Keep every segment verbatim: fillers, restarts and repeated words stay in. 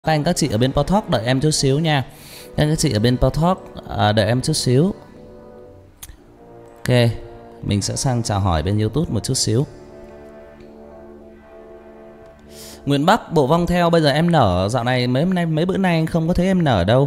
Các anh các chị ở bên Potalk đợi em chút xíu nha. Các anh các chị ở bên Potalk à, đợi em chút xíu. Ok, mình sẽ sang chào hỏi bên YouTube một chút xíu. Nguyễn Bắc, bộ vong theo bây giờ em nở. Dạo này mấy hôm nay mấy bữa nay anh không có thấy em nở đâu.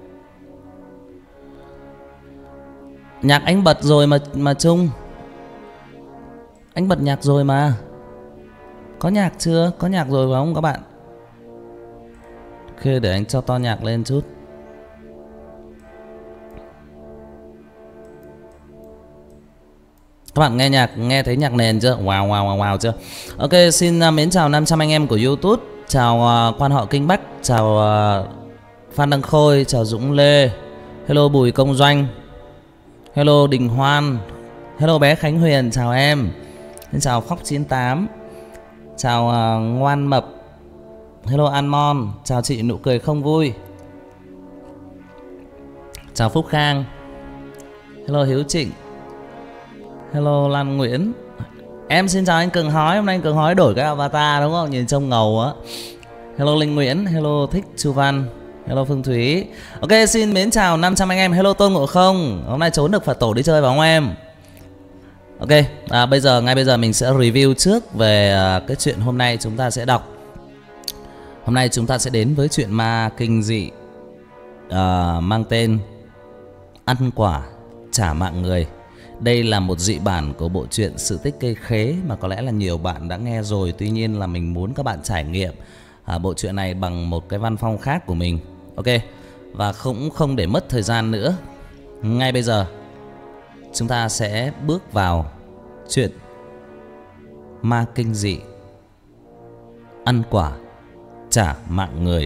Nhạc anh bật rồi mà mà Trung. Anh bật nhạc rồi mà. Có nhạc chưa? Có nhạc rồi phải không các bạn? Ok, để anh cho to nhạc lên chút. Các bạn nghe nhạc, nghe thấy nhạc nền chưa? Wow, wow, wow, wow chưa? Ok, xin uh, mến chào năm trăm anh em của YouTube. Chào uh, Quan họ Kinh Bắc. Chào uh, Phan Đăng Khôi. Chào Dũng Lê. Hello Bùi Công Doanh. Hello Đình Hoan. Hello bé Khánh Huyền, chào em. Xin chào Khóc chín tám. Chào uh, Ngoan Mập. Hello Anmon. Chào chị Nụ Cười Không Vui. Chào Phúc Khang. Hello Hiếu Trịnh. Hello Lan Nguyễn. Em xin chào anh Cường Hói. Hôm nay anh Cường Hói đổi cái avatar đúng không? Nhìn trông ngầu á. Hello Linh Nguyễn. Hello Thích Chu Văn. Hello Phương Thúy. Ok, xin mến chào năm trăm anh em. Hello Tôn Ngộ Không. Hôm nay trốn được Phật tổ đi chơi phải không em? Ok, à, bây giờ ngay bây giờ mình sẽ review trước về à, cái chuyện hôm nay chúng ta sẽ đọc. Hôm nay chúng ta sẽ đến với chuyện ma kinh dị à, mang tên Ăn Quả Trả Mạng Người. Đây là một dị bản của bộ truyện Sự Tích Cây Khế mà có lẽ là nhiều bạn đã nghe rồi. Tuy nhiên là mình muốn các bạn trải nghiệm à, bộ truyện này bằng một cái văn phong khác của mình. Ok, và cũng không để mất thời gian nữa, ngay bây giờ chúng ta sẽ bước vào chuyện ma kinh dị Ăn Quả Trả Mạng Người.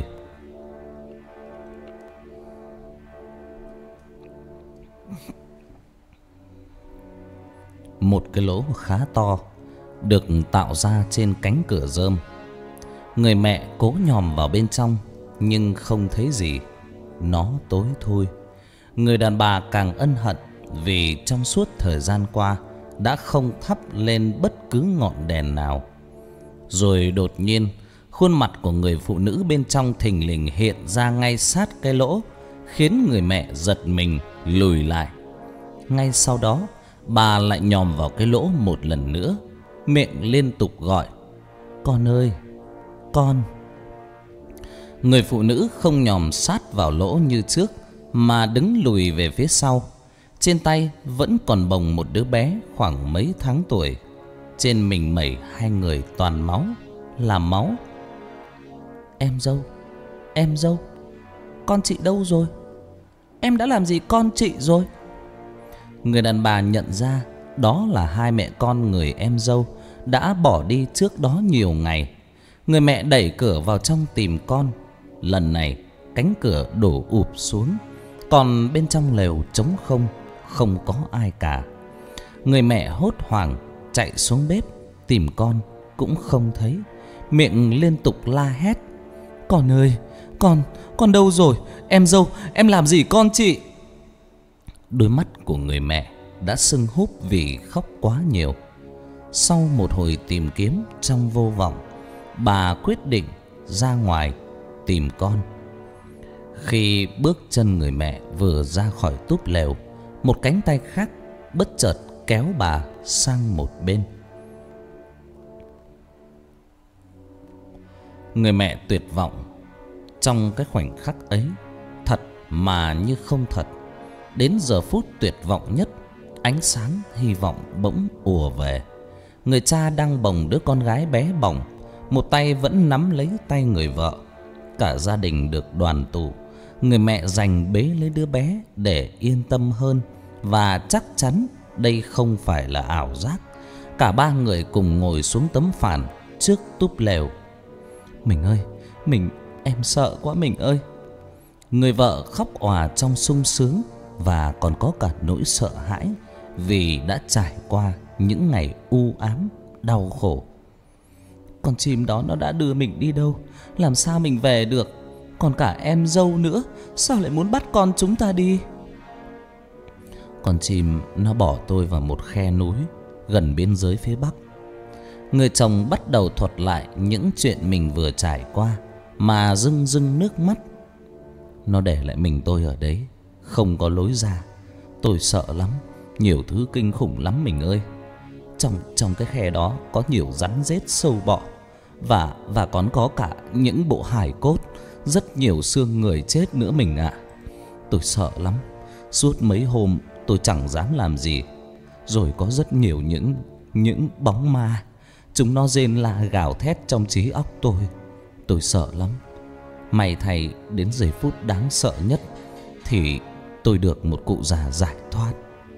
Một cái lỗ khá to được tạo ra trên cánh cửa rơm. Người mẹ cố nhòm vào bên trong nhưng không thấy gì. Nó tối thui. Người đàn bà càng ân hận vì trong suốt thời gian qua đã không thắp lên bất cứ ngọn đèn nào. Rồi đột nhiên, khuôn mặt của người phụ nữ bên trong thình lình hiện ra ngay sát cái lỗ, khiến người mẹ giật mình lùi lại. Ngay sau đó, bà lại nhòm vào cái lỗ một lần nữa, miệng liên tục gọi: "Con ơi, con." Người phụ nữ không nhòm sát vào lỗ như trước, mà đứng lùi về phía sau. Trên tay vẫn còn bồng một đứa bé khoảng mấy tháng tuổi. Trên mình mẩy hai người toàn máu, là máu. "Em dâu, em dâu, con chị đâu rồi? Em đã làm gì con chị rồi?" Người đàn bà nhận ra đó là hai mẹ con người em dâu đã bỏ đi trước đó nhiều ngày. Người mẹ đẩy cửa vào trong tìm con. Lần này cánh cửa đổ ụp xuống, còn bên trong lều trống không, không có ai cả. Người mẹ hốt hoảng chạy xuống bếp tìm con, cũng không thấy, miệng liên tục la hét: "Con ơi, con, con đâu rồi? Em dâu, em làm gì con chị?" Đôi mắt của người mẹ đã sưng húp vì khóc quá nhiều. Sau một hồi tìm kiếm trong vô vọng, bà quyết định ra ngoài tìm con. Khi bước chân người mẹ vừa ra khỏi túp lều, một cánh tay khác bất chợt kéo bà sang một bên. Người mẹ tuyệt vọng. Trong cái khoảnh khắc ấy, thật mà như không thật, đến giờ phút tuyệt vọng nhất, ánh sáng hy vọng bỗng ùa về. Người cha đang bồng đứa con gái bé bỏng, một tay vẫn nắm lấy tay người vợ. Cả gia đình được đoàn tụ. Người mẹ giành bế lấy đứa bé để yên tâm hơn, và chắc chắn đây không phải là ảo giác. Cả ba người cùng ngồi xuống tấm phản trước túp lều. "Mình ơi, mình, em sợ quá mình ơi." Người vợ khóc òa trong sung sướng và còn có cả nỗi sợ hãi vì đã trải qua những ngày u ám, đau khổ. "Con chim đó nó đã đưa mình đi đâu? Làm sao mình về được? Còn cả em dâu nữa, sao lại muốn bắt con chúng ta đi?" "Con chim nó bỏ tôi vào một khe núi gần biên giới phía Bắc." Người chồng bắt đầu thuật lại những chuyện mình vừa trải qua. mà rưng rưng nước mắt. Nó để lại mình tôi ở đấy, không có lối ra. Tôi sợ lắm, nhiều thứ kinh khủng lắm mình ơi. Trong trong cái khe đó có nhiều rắn rết sâu bọ, và và còn có cả những bộ hài cốt, rất nhiều xương người chết nữa mình ạ. Tôi sợ lắm. Suốt mấy hôm tôi chẳng dám làm gì. Rồi có rất nhiều những những bóng ma, chúng nó rên la gào thét trong trí óc tôi. Tôi sợ lắm. May thay đến giây phút đáng sợ nhất thì tôi được một cụ già giải thoát.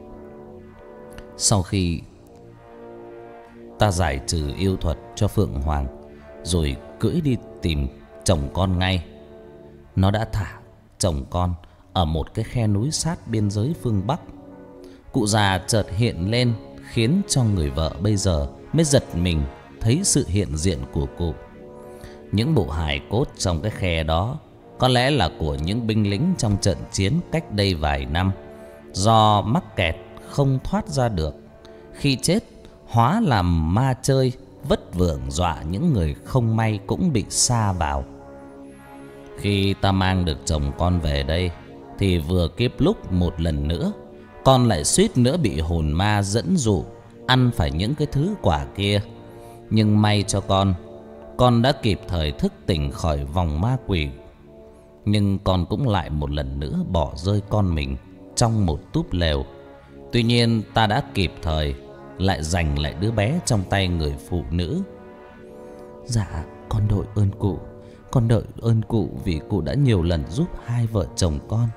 Sau khi ta giải trừ yêu thuật cho Phượng Hoàng, rồi cưỡi đi tìm chồng con ngay. Nó đã thả chồng con ở một cái khe núi sát biên giới phương Bắc. Cụ già chợt hiện lên, khiến cho người vợ bây giờ mới giật mình thấy sự hiện diện của cụ. Những bộ hài cốt trong cái khe đó có lẽ là của những binh lính trong trận chiến cách đây vài năm, do mắc kẹt không thoát ra được. Khi chết hóa làm ma chơi, vất vưởng dọa những người không may cũng bị sa vào. Khi ta mang được chồng con về đây thì vừa kịp lúc một lần nữa con lại suýt nữa bị hồn ma dẫn dụ ăn phải những cái thứ quả kia. Nhưng may cho con, con đã kịp thời thức tỉnh khỏi vòng ma quỷ. Nhưng con cũng lại một lần nữa bỏ rơi con mình trong một túp lều. Tuy nhiên ta đã kịp thời lại giành lại đứa bé trong tay người phụ nữ. Dạ, con đội ơn cụ. Con đợi ơn cụ vì cụ đã nhiều lần giúp hai vợ chồng con.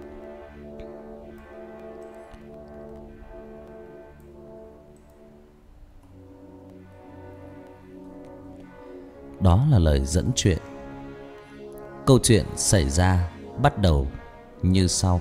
Đó là lời dẫn chuyện. Câu chuyện xảy ra bắt đầu như sau.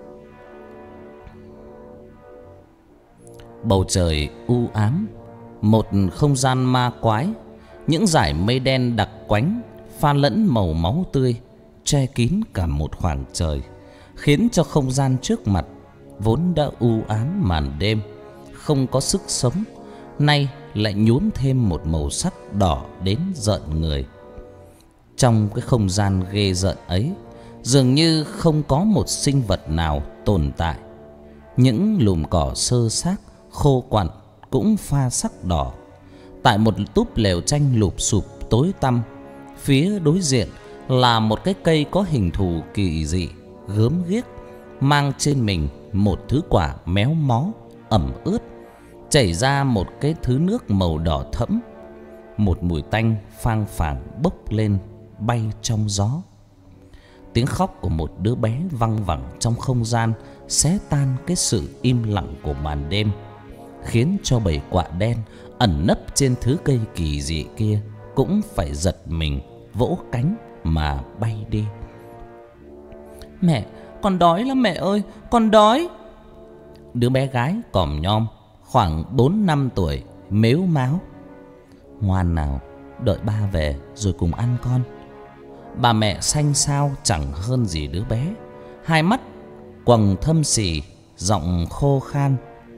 Bầu trời u ám, một không gian ma quái, những dải mây đen đặc quánh pha lẫn màu máu tươi che kín cả một khoảng trời, khiến cho không gian trước mặt vốn đã u ám màn đêm, không có sức sống, nay lại nhuốm thêm một màu sắc đỏ đến rợn người. Trong cái không gian ghê rợn ấy, dường như không có một sinh vật nào tồn tại. Những lùm cỏ xơ xác khô quặn cũng pha sắc đỏ. Tại một túp lều tranh lụp xụp tối tăm, phía đối diện là một cái cây có hình thù kỳ dị, gớm ghiếc, mang trên mình một thứ quả méo mó, ẩm ướt, chảy ra một cái thứ nước màu đỏ thẫm. Một mùi tanh phang phảng bốc lên, bay trong gió. Tiếng khóc của một đứa bé văng vẳng trong không gian xé tan cái sự im lặng của màn đêm, khiến cho bầy quạ đen ẩn nấp trên thứ cây kỳ dị kia cũng phải giật mình, vỗ cánh mà bay đi. Mẹ, con đói lắm mẹ ơi, con đói. Đứa bé gái còm nhom khoảng bốn năm tuổi mếu máo. Ngoan nào, đợi ba về rồi cùng ăn con. Bà mẹ xanh xao chẳng hơn gì đứa bé, hai mắt quầng thâm sì, giọng khô khan.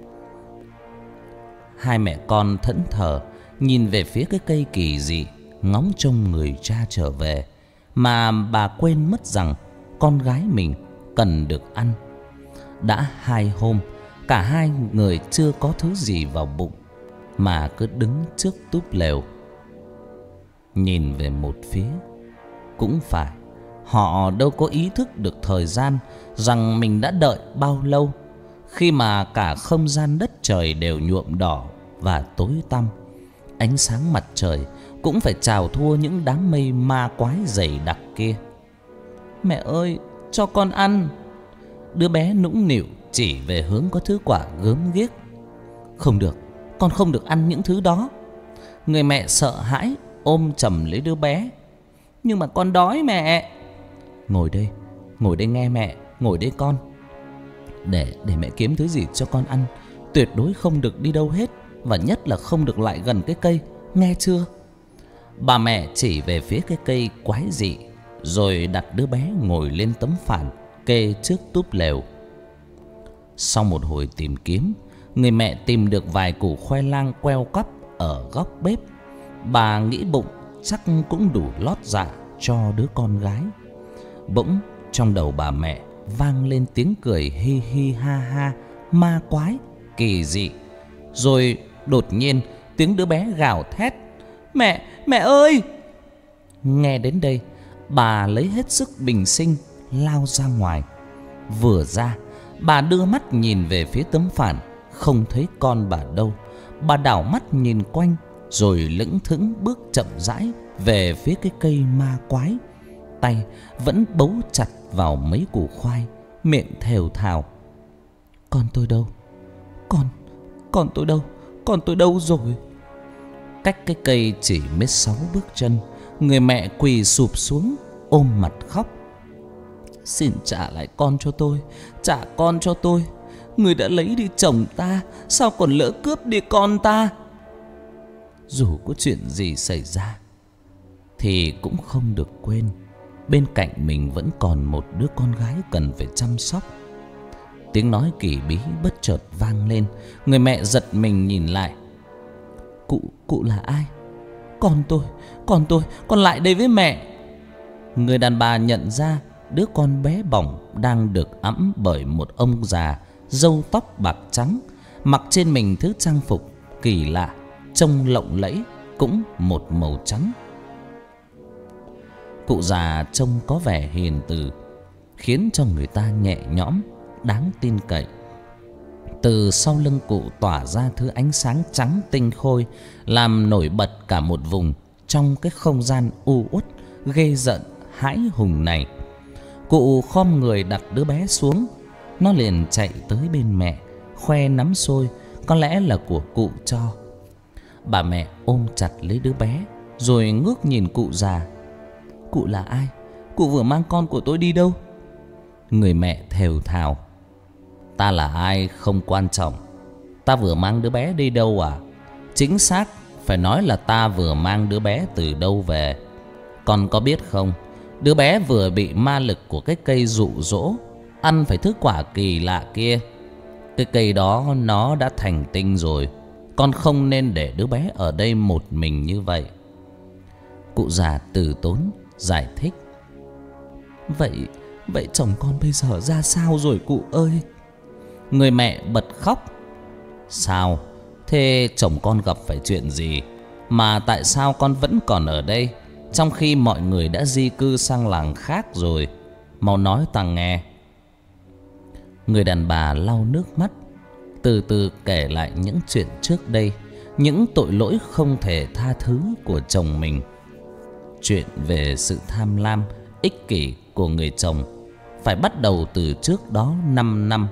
Hai mẹ con thẫn thờ nhìn về phía cái cây kỳ dị, ngóng trông người cha trở về, mà bà quên mất rằng con gái mình cần được ăn. Đã hai hôm cả hai người chưa có thứ gì vào bụng, mà cứ đứng trước túp lều nhìn về một phía. Cũng phải, họ đâu có ý thức được thời gian, rằng mình đã đợi bao lâu, khi mà cả không gian đất trời đều nhuộm đỏ và tối tăm. Ánh sáng mặt trời cũng phải chào thua những đám mây ma quái dày đặc kia. Mẹ ơi, cho con ăn. Đứa bé nũng nịu chỉ về hướng có thứ quả gớm ghiếc. Không được, con không được ăn những thứ đó. Người mẹ sợ hãi ôm chầm lấy đứa bé. Nhưng mà con đói mẹ. Ngồi đây, ngồi đây nghe mẹ, ngồi đây con. Để, để mẹ kiếm thứ gì cho con ăn. Tuyệt đối không được đi đâu hết, và nhất là không được lại gần cái cây, nghe chưa? Bà mẹ chỉ về phía cái cây quái dị, rồi đặt đứa bé ngồi lên tấm phản kê trước túp lều. Sau một hồi tìm kiếm, người mẹ tìm được vài củ khoai lang queo quắp ở góc bếp. Bà nghĩ bụng chắc cũng đủ lót dạ cho đứa con gái. Bỗng trong đầu bà mẹ vang lên tiếng cười hi hi ha ha, ma quái, kỳ dị. Rồi đột nhiên tiếng đứa bé gào thét: Mẹ, mẹ ơi! Nghe đến đây, bà lấy hết sức bình sinh lao ra ngoài. Vừa ra, bà đưa mắt nhìn về phía tấm phản, không thấy con bà đâu. Bà đảo mắt nhìn quanh, rồi lững thững bước chậm rãi về phía cái cây ma quái. Tay vẫn bấu chặt vào mấy củ khoai, miệng thều thào: Con tôi đâu? Con, con tôi đâu? Con tôi đâu rồi? Cách cái cây chỉ mới sáu bước chân, người mẹ quỳ sụp xuống, ôm mặt khóc: Xin trả lại con cho tôi, trả con cho tôi. Người đã lấy đi chồng ta, sao còn lỡ cướp đi con ta? Dù có chuyện gì xảy ra thì cũng không được quên, bên cạnh mình vẫn còn một đứa con gái cần phải chăm sóc. Tiếng nói kỳ bí bất chợt vang lên. Người mẹ giật mình nhìn lại. Cụ, cụ là ai? Con tôi, con tôi, con lại đây với mẹ. Người đàn bà nhận ra đứa con bé bỏng đang được ẵm bởi một ông già, râu tóc bạc trắng, mặc trên mình thứ trang phục kỳ lạ, trông lộng lẫy, cũng một màu trắng. Cụ già trông có vẻ hiền từ, khiến cho người ta nhẹ nhõm, đáng tin cậy. Từ sau lưng cụ tỏa ra thứ ánh sáng trắng tinh khôi, làm nổi bật cả một vùng trong cái không gian u uất ghê rợn hãi hùng này. Cụ khom người đặt đứa bé xuống. Nó liền chạy tới bên mẹ, khoe nắm xôi, có lẽ là của cụ cho. Bà mẹ ôm chặt lấy đứa bé, rồi ngước nhìn cụ già. Cụ là ai? Cụ vừa mang con của tôi đi đâu? Người mẹ thều thào: Ta là ai không quan trọng. Ta vừa mang đứa bé đi đâu à? Chính xác phải nói là ta vừa mang đứa bé từ đâu về. Con có biết không, đứa bé vừa bị ma lực của cái cây dụ dỗ ăn phải thứ quả kỳ lạ kia. Cái cây đó nó đã thành tinh rồi. Con không nên để đứa bé ở đây một mình như vậy. Cụ già từ tốn giải thích: Vậy, vậy chồng con bây giờ ra sao rồi cụ ơi? Người mẹ bật khóc: Sao? Thế chồng con gặp phải chuyện gì? Mà tại sao con vẫn còn ở đây, trong khi mọi người đã di cư sang làng khác rồi? Mau nói ta nghe. Người đàn bà lau nước mắt, từ từ kể lại những chuyện trước đây, những tội lỗi không thể tha thứ của chồng mình. Chuyện về sự tham lam, ích kỷ của người chồng phải bắt đầu từ trước đó năm năm.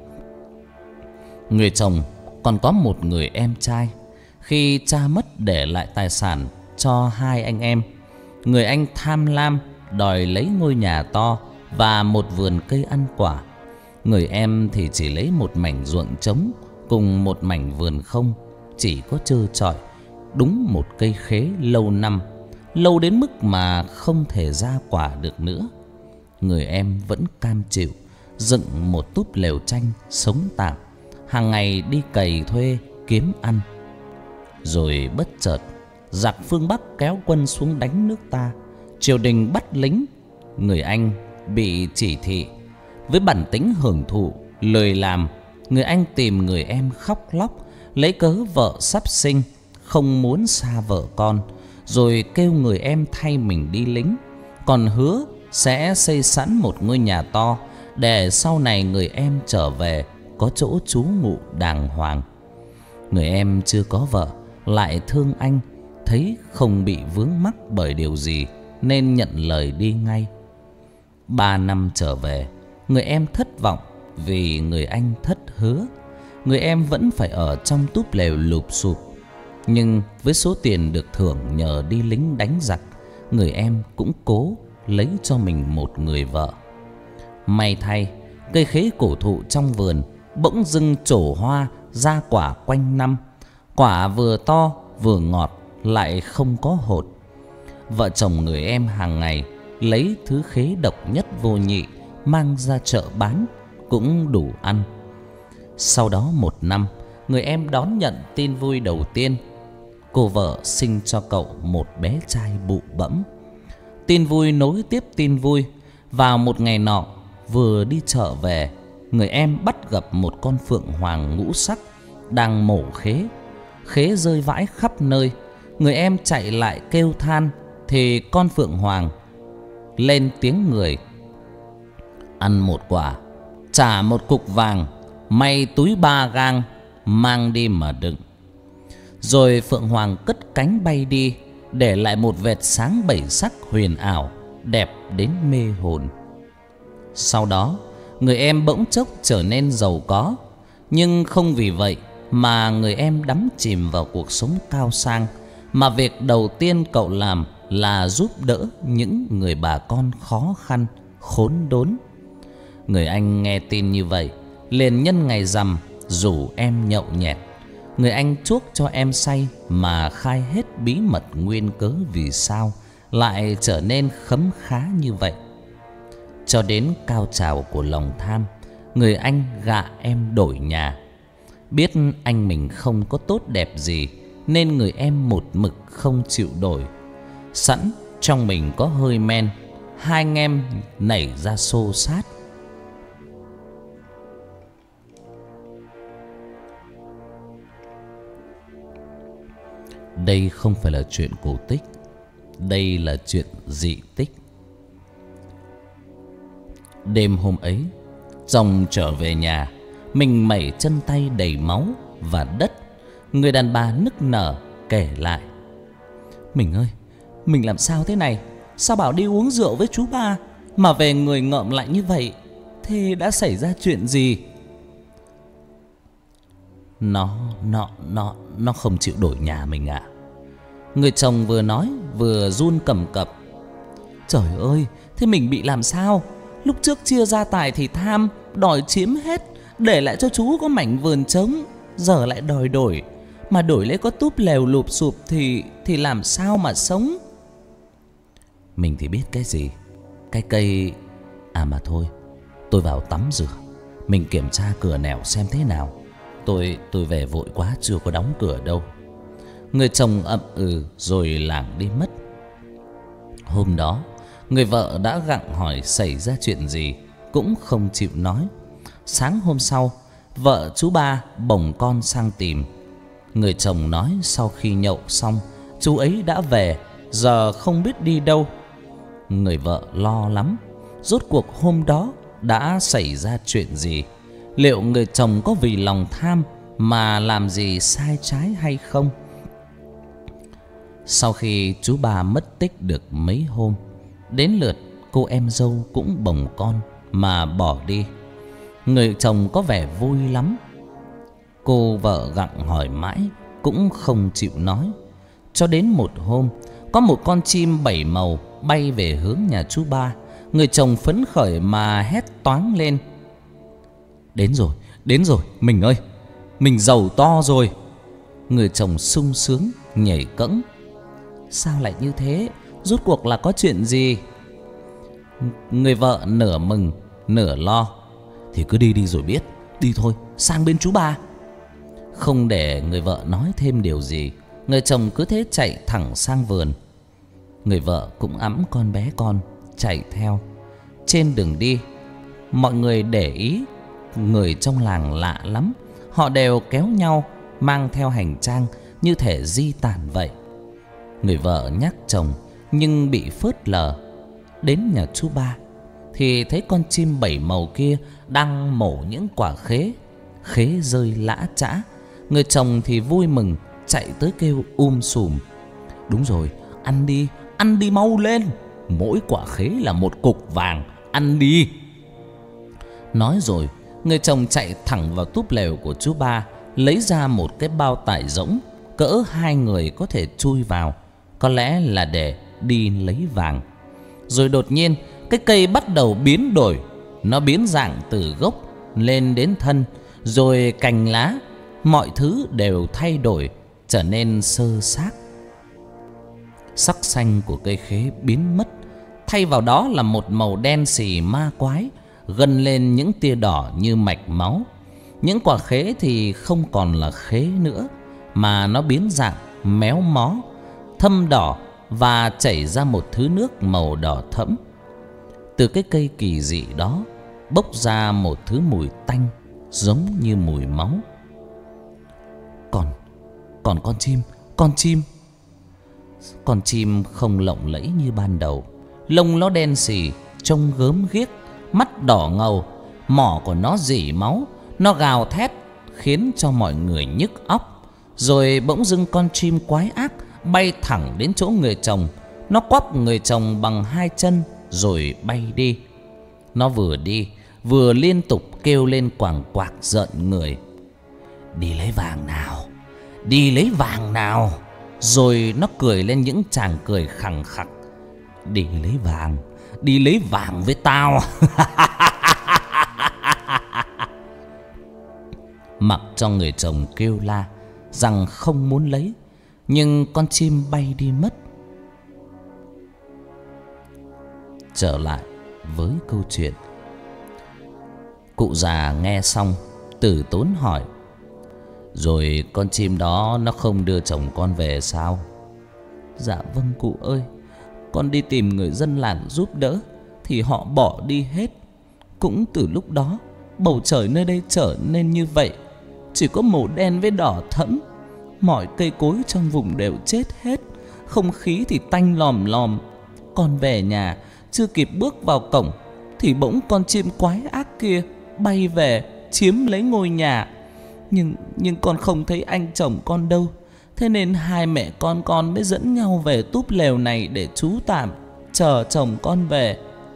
Người chồng còn có một người em trai. Khi cha mất để lại tài sản cho hai anh em, người anh tham lam đòi lấy ngôi nhà to và một vườn cây ăn quả. Người em thì chỉ lấy một mảnh ruộng trống cùng một mảnh vườn không, chỉ có trơ trọi đúng một cây khế lâu năm, lâu đến mức mà không thể ra quả được nữa. Người em vẫn cam chịu dựng một túp lều tranh sống tạm, hàng ngày đi cày thuê kiếm ăn. Rồi bất chợt giặc phương Bắc kéo quân xuống đánh nước ta, triều đình bắt lính. Người anh bị chỉ thị, với bản tính hưởng thụ lười làm, người anh tìm người em khóc lóc, lấy cớ vợ sắp sinh, không muốn xa vợ con, rồi kêu người em thay mình đi lính, còn hứa sẽ xây sẵn một ngôi nhà to để sau này người em trở về có chỗ trú ngụ đàng hoàng. Người em chưa có vợ, lại thương anh, thấy không bị vướng mắc bởi điều gì nên nhận lời đi ngay. Ba năm trở về, người em thất vọng vì người anh thất hứa. Người em vẫn phải ở trong túp lều lụp xụp. Nhưng với số tiền được thưởng nhờ đi lính đánh giặc, người em cũng cố lấy cho mình một người vợ. May thay, cây khế cổ thụ trong vườn bỗng dưng trổ hoa ra quả quanh năm. Quả vừa to vừa ngọt, lại không có hột. Vợ chồng người em hàng ngày lấy thứ khế độc nhất vô nhị mang ra chợ bán, cũng đủ ăn. Sau đó một năm, người em đón nhận tin vui đầu tiên. Cô vợ sinh cho cậu một bé trai bụ bẫm. Tin vui nối tiếp tin vui. Vào một ngày nọ, vừa đi chợ về, người em bắt gặp một con phượng hoàng ngũ sắc đang mổ khế. Khế rơi vãi khắp nơi. Người em chạy lại kêu than, thì con phượng hoàng lên tiếng người: ăn một quả, trả một cục vàng, may túi ba gang, mang đi mà đựng. Rồi phượng hoàng cất cánh bay đi, để lại một vệt sáng bảy sắc huyền ảo, đẹp đến mê hồn. Sau đó, người em bỗng chốc trở nên giàu có. Nhưng không vì vậy mà người em đắm chìm vào cuộc sống cao sang, mà việc đầu tiên cậu làm là giúp đỡ những người bà con khó khăn, khốn đốn. Người anh nghe tin như vậy, liền nhân ngày rằm rủ em nhậu nhẹt. Người anh chuốc cho em say mà khai hết bí mật nguyên cớ vì sao lại trở nên khấm khá như vậy. Cho đến cao trào của lòng tham, người anh gạ em đổi nhà. Biết anh mình không có tốt đẹp gì, nên người em một mực không chịu đổi. Sẵn trong mình có hơi men, hai anh em nảy ra xô xát. Đây không phải là chuyện cổ tích, đây là chuyện dị tích. Đêm hôm ấy, chồng trở về nhà, mình mẩy chân tay đầy máu và đất. Người đàn bà nức nở kể lại: mình ơi, mình làm sao thế này? Sao bảo đi uống rượu với chú ba mà về người ngợm lại như vậy? Thế đã xảy ra chuyện gì? Nó, nó, nó, nó không chịu đổi nhà mình ạ. Người chồng vừa nói vừa run cầm cập. Trời ơi, thế mình bị làm sao? Lúc trước chia gia tài thì tham, đòi chiếm hết, để lại cho chú có mảnh vườn trống. Giờ lại đòi đổi, mà đổi lấy có túp lều lụp sụp thì thì làm sao mà sống? Mình thì biết cái gì. Cái cây... À mà thôi, tôi vào tắm rửa, mình kiểm tra cửa nẻo xem thế nào. Tôi tôi về vội quá, chưa có đóng cửa đâu. Người chồng ậm ừ rồi lảng đi mất. Hôm đó, người vợ đã gặng hỏi xảy ra chuyện gì, cũng không chịu nói. Sáng hôm sau, vợ chú ba bồng con sang tìm. Người chồng nói sau khi nhậu xong, chú ấy đã về, giờ không biết đi đâu. Người vợ lo lắm, rốt cuộc hôm đó đã xảy ra chuyện gì? Liệu người chồng có vì lòng tham mà làm gì sai trái hay không? Sau khi chú ba mất tích được mấy hôm, đến lượt cô em dâu cũng bồng con mà bỏ đi. Người chồng có vẻ vui lắm. Cô vợ gặng hỏi mãi cũng không chịu nói. Cho đến một hôm, có một con chim bảy màu bay về hướng nhà chú ba. Người chồng phấn khởi mà hét toáng lên: Đến rồi, đến rồi, mình ơi, mình giàu to rồi. Người chồng sung sướng nhảy cẫng. Sao lại như thế? Rốt cuộc là có chuyện gì? Người vợ nửa mừng nửa lo. Thì cứ đi đi rồi biết. Đi thôi, sang bên chú ba. Không để người vợ nói thêm điều gì, người chồng cứ thế chạy thẳng sang vườn. Người vợ cũng ẵm con bé con chạy theo. Trên đường đi, mọi người để ý người trong làng lạ lắm. Họ đều kéo nhau mang theo hành trang như thể di tản vậy. Người vợ nhắc chồng nhưng bị phớt lờ. Đến nhà chú ba thì thấy con chim bảy màu kia đang mổ những quả khế. Khế rơi lã chã. Người chồng thì vui mừng chạy tới kêu um sùm: Đúng rồi, ăn đi, ăn đi mau lên. Mỗi quả khế là một cục vàng, ăn đi. Nói rồi, người chồng chạy thẳng vào túp lều của chú ba, lấy ra một cái bao tải rỗng, cỡ hai người có thể chui vào, có lẽ là để đi lấy vàng. Rồi đột nhiên, cái cây bắt đầu biến đổi. Nó biến dạng từ gốc lên đến thân, rồi cành lá, mọi thứ đều thay đổi, trở nên xơ xác. Sắc xanh của cây khế biến mất, thay vào đó là một màu đen xì ma quái, gân lên những tia đỏ như mạch máu. Những quả khế thì không còn là khế nữa, mà nó biến dạng méo mó, thâm đỏ và chảy ra một thứ nước màu đỏ thẫm. Từ cái cây kỳ dị đó bốc ra một thứ mùi tanh giống như mùi máu. Còn, còn con chim, con chim. Con chim không lộng lẫy như ban đầu. Lông nó đen xì, trông gớm ghiếc, mắt đỏ ngầu, mỏ của nó rỉ máu. Nó gào thét khiến cho mọi người nhức óc. Rồi bỗng dưng con chim quái ác bay thẳng đến chỗ người chồng. Nó quắp người chồng bằng hai chân rồi bay đi. Nó vừa đi vừa liên tục kêu lên quàng quạc giận người: đi lấy vàng nào, đi lấy vàng nào. Rồi nó cười lên những tràng cười khằng khặc: đi lấy vàng, đi lấy vàng với tao. Mặc cho người chồng kêu la rằng không muốn lấy, nhưng con chim bay đi mất. Trở lại với câu chuyện. Cụ già nghe xong từ tốn hỏi: rồi con chim đó nó không đưa chồng con về sao? Dạ vâng cụ ơi, con đi tìm người dân làng giúp đỡ thì họ bỏ đi hết. Cũng từ lúc đó bầu trời nơi đây trở nên như vậy, chỉ có màu đen với đỏ thẫm. Mọi cây cối trong vùng đều chết hết, không khí thì tanh lòm lòm. Con về nhà chưa kịp bước vào cổng thì bỗng con chim quái ác kia bay về chiếm lấy ngôi nhà. Nhưng nhưng con không thấy anh chồng con đâu. Thế nên hai mẹ con con mới dẫn nhau về túp lều này để trú tạm, chờ chồng con về.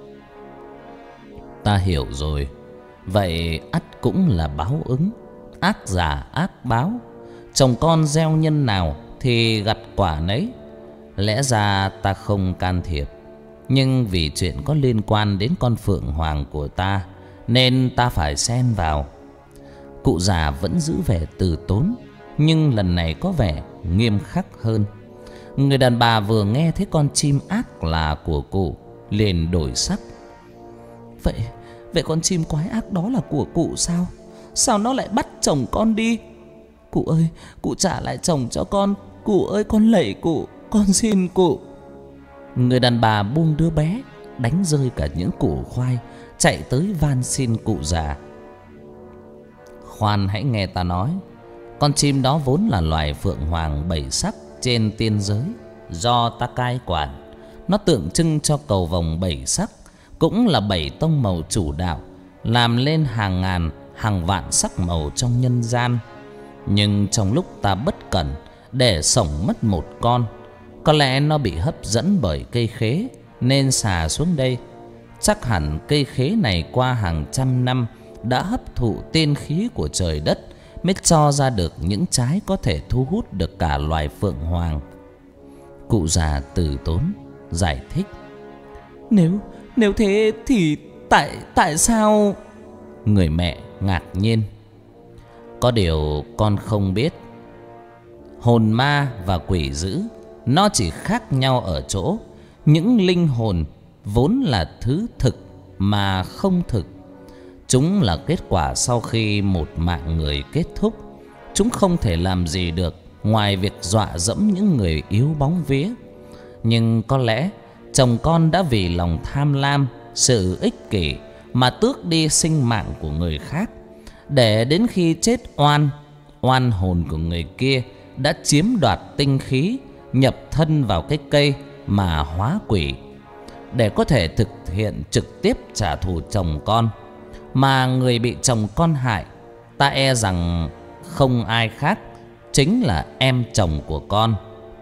Ta hiểu rồi. Vậy ắt cũng là báo ứng. Ác giả ác báo. Chồng con gieo nhân nào thì gặt quả nấy. Lẽ ra ta không can thiệp, nhưng vì chuyện có liên quan đến con phượng hoàng của ta nên ta phải xen vào. Cụ già vẫn giữ vẻ từ tốn, nhưng lần này có vẻ nghiêm khắc hơn. Người đàn bà vừa nghe thấy con chim ác là của cụ liền đổi sắc. Vậy, vậy con chim quái ác đó là của cụ sao? Sao nó lại bắt chồng con đi? Cụ ơi, cụ trả lại chồng cho con. Cụ ơi, con lạy cụ, con xin cụ. Người đàn bà buông đứa bé, đánh rơi cả những củ khoai, chạy tới van xin cụ già. Khoan hãy nghe ta nói. Con chim đó vốn là loài phượng hoàng bảy sắc trên tiên giới do ta cai quản. Nó tượng trưng cho cầu vồng bảy sắc, cũng là bảy tông màu chủ đạo, làm lên hàng ngàn hàng vạn sắc màu trong nhân gian. Nhưng trong lúc ta bất cẩn để sổng mất một con, có lẽ nó bị hấp dẫn bởi cây khế nên xà xuống đây. Chắc hẳn cây khế này qua hàng trăm năm đã hấp thụ tiên khí của trời đất, mới cho ra được những trái có thể thu hút được cả loài phượng hoàng. Cụ già từ tốn giải thích. Nếu nếu thế thì tại tại sao? Người mẹ ngạc nhiên. Có điều con không biết. Hồn ma và quỷ dữ nó chỉ khác nhau ở chỗ những linh hồn vốn là thứ thực mà không thực. Chúng là kết quả sau khi một mạng người kết thúc. Chúng không thể làm gì được ngoài việc dọa dẫm những người yếu bóng vía. Nhưng có lẽ chồng con đã vì lòng tham lam, sự ích kỷ mà tước đi sinh mạng của người khác, để đến khi chết oan, oan hồn của người kia đã chiếm đoạt tinh khí, nhập thân vào cái cây mà hóa quỷ, để có thể thực hiện trực tiếp trả thù chồng con. Mà người bị chồng con hại, ta e rằng không ai khác, chính là em chồng của con.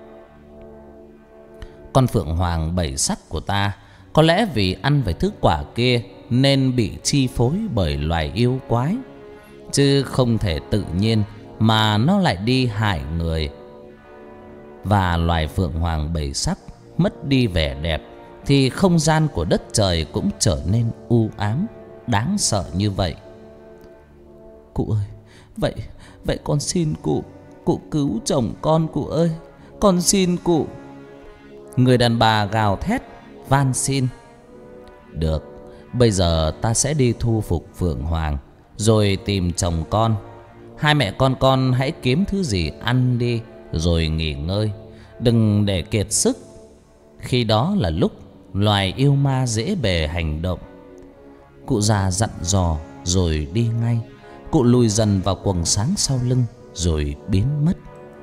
Con phượng hoàng bảy sắc của ta có lẽ vì ăn phải thứ quả kia nên bị chi phối bởi loài yêu quái, chứ không thể tự nhiên mà nó lại đi hại người. Và loài phượng hoàng bảy sắc mất đi vẻ đẹp thì không gian của đất trời cũng trở nên u ám, đáng sợ như vậy. Cụ ơi, vậy vậy con xin cụ, cụ cứu chồng con cụ ơi, con xin cụ. Người đàn bà gào thét van xin. Được, bây giờ ta sẽ đi thu phục phượng hoàng rồi tìm chồng con. Hai mẹ con con hãy kiếm thứ gì ăn đi rồi nghỉ ngơi, đừng để kiệt sức. Khi đó là lúc loài yêu ma dễ bề hành động. Cụ già dặn dò rồi đi ngay. Cụ lùi dần vào quầng sáng sau lưng rồi biến mất.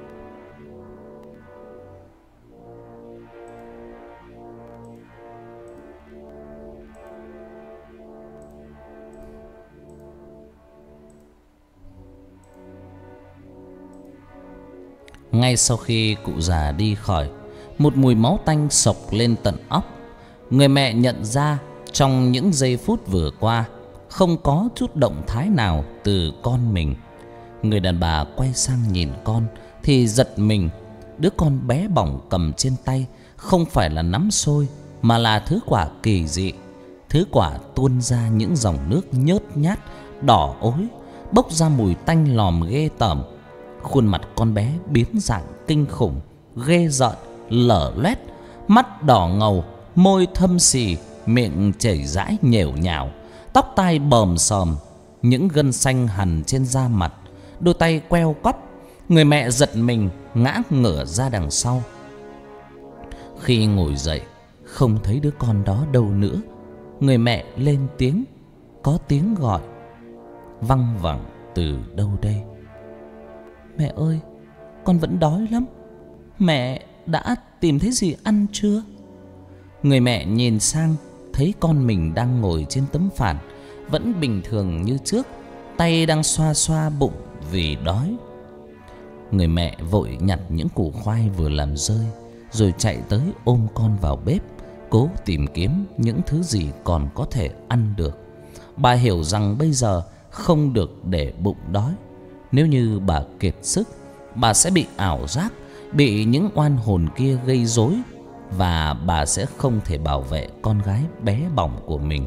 Ngay sau khi cụ già đi khỏi, một mùi máu tanh sộc lên tận óc. Người mẹ nhận ra trong những giây phút vừa qua không có chút động thái nào từ con mình. Người đàn bà quay sang nhìn con thì giật mình. Đứa con bé bỏng cầm trên tay không phải là nắm xôi, mà là thứ quả kỳ dị. Thứ quả tuôn ra những dòng nước nhớt nhát, đỏ ối, bốc ra mùi tanh lòm ghê tởm. Khuôn mặt con bé biến dạng kinh khủng, ghê rợn, lở loét, mắt đỏ ngầu, môi thâm xì, miệng chảy rãi nhểu nhào, tóc tai bờm sờm, những gân xanh hằn trên da mặt, đôi tay queo quắp. Người mẹ giật mình ngã ngửa ra đằng sau. Khi ngồi dậy không thấy đứa con đó đâu nữa, người mẹ lên tiếng. Có tiếng gọi văng vẳng từ đâu đây. Mẹ ơi, con vẫn đói lắm. Mẹ đã tìm thấy gì ăn chưa? Người mẹ nhìn sang thấy con mình đang ngồi trên tấm phản, vẫn bình thường như trước, tay đang xoa xoa bụng vì đói. Người mẹ vội nhặt những củ khoai vừa làm rơi, rồi chạy tới ôm con vào bếp, cố tìm kiếm những thứ gì còn có thể ăn được. Bà hiểu rằng bây giờ không được để bụng đói. Nếu như bà kiệt sức, bà sẽ bị ảo giác, bị những oan hồn kia gây rối, và bà sẽ không thể bảo vệ con gái bé bỏng của mình.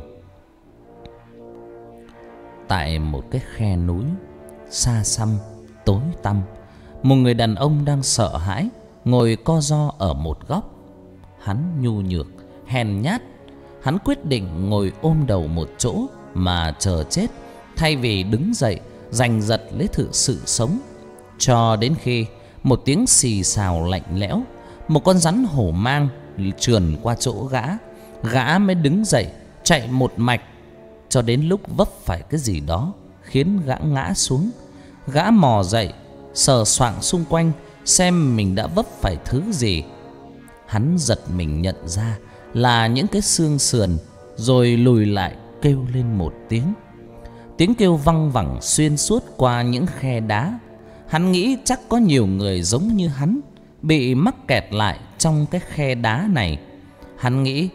Tại một cái khe núi xa xăm, tối tăm, một người đàn ông đang sợ hãi ngồi co ro ở một góc. Hắn nhu nhược, hèn nhát. Hắn quyết định ngồi ôm đầu một chỗ mà chờ chết, thay vì đứng dậy giành giật lấy thử sự sống. Cho đến khi một tiếng xì xào lạnh lẽo, một con rắn hổ mang trườn qua chỗ gã, gã mới đứng dậy chạy một mạch cho đến lúc vấp phải cái gì đó khiến gã ngã xuống. Gã mò dậy, sờ soạng xung quanh xem mình đã vấp phải thứ gì. Hắn giật mình nhận ra là những cái xương sườn, rồi lùi lại kêu lên một tiếng. Tiếng kêu văng vẳng xuyên suốt qua những khe đá. Hắn nghĩ chắc có nhiều người giống như hắn bị mắc kẹt lại trong cái khe đá này. Hắn nghĩ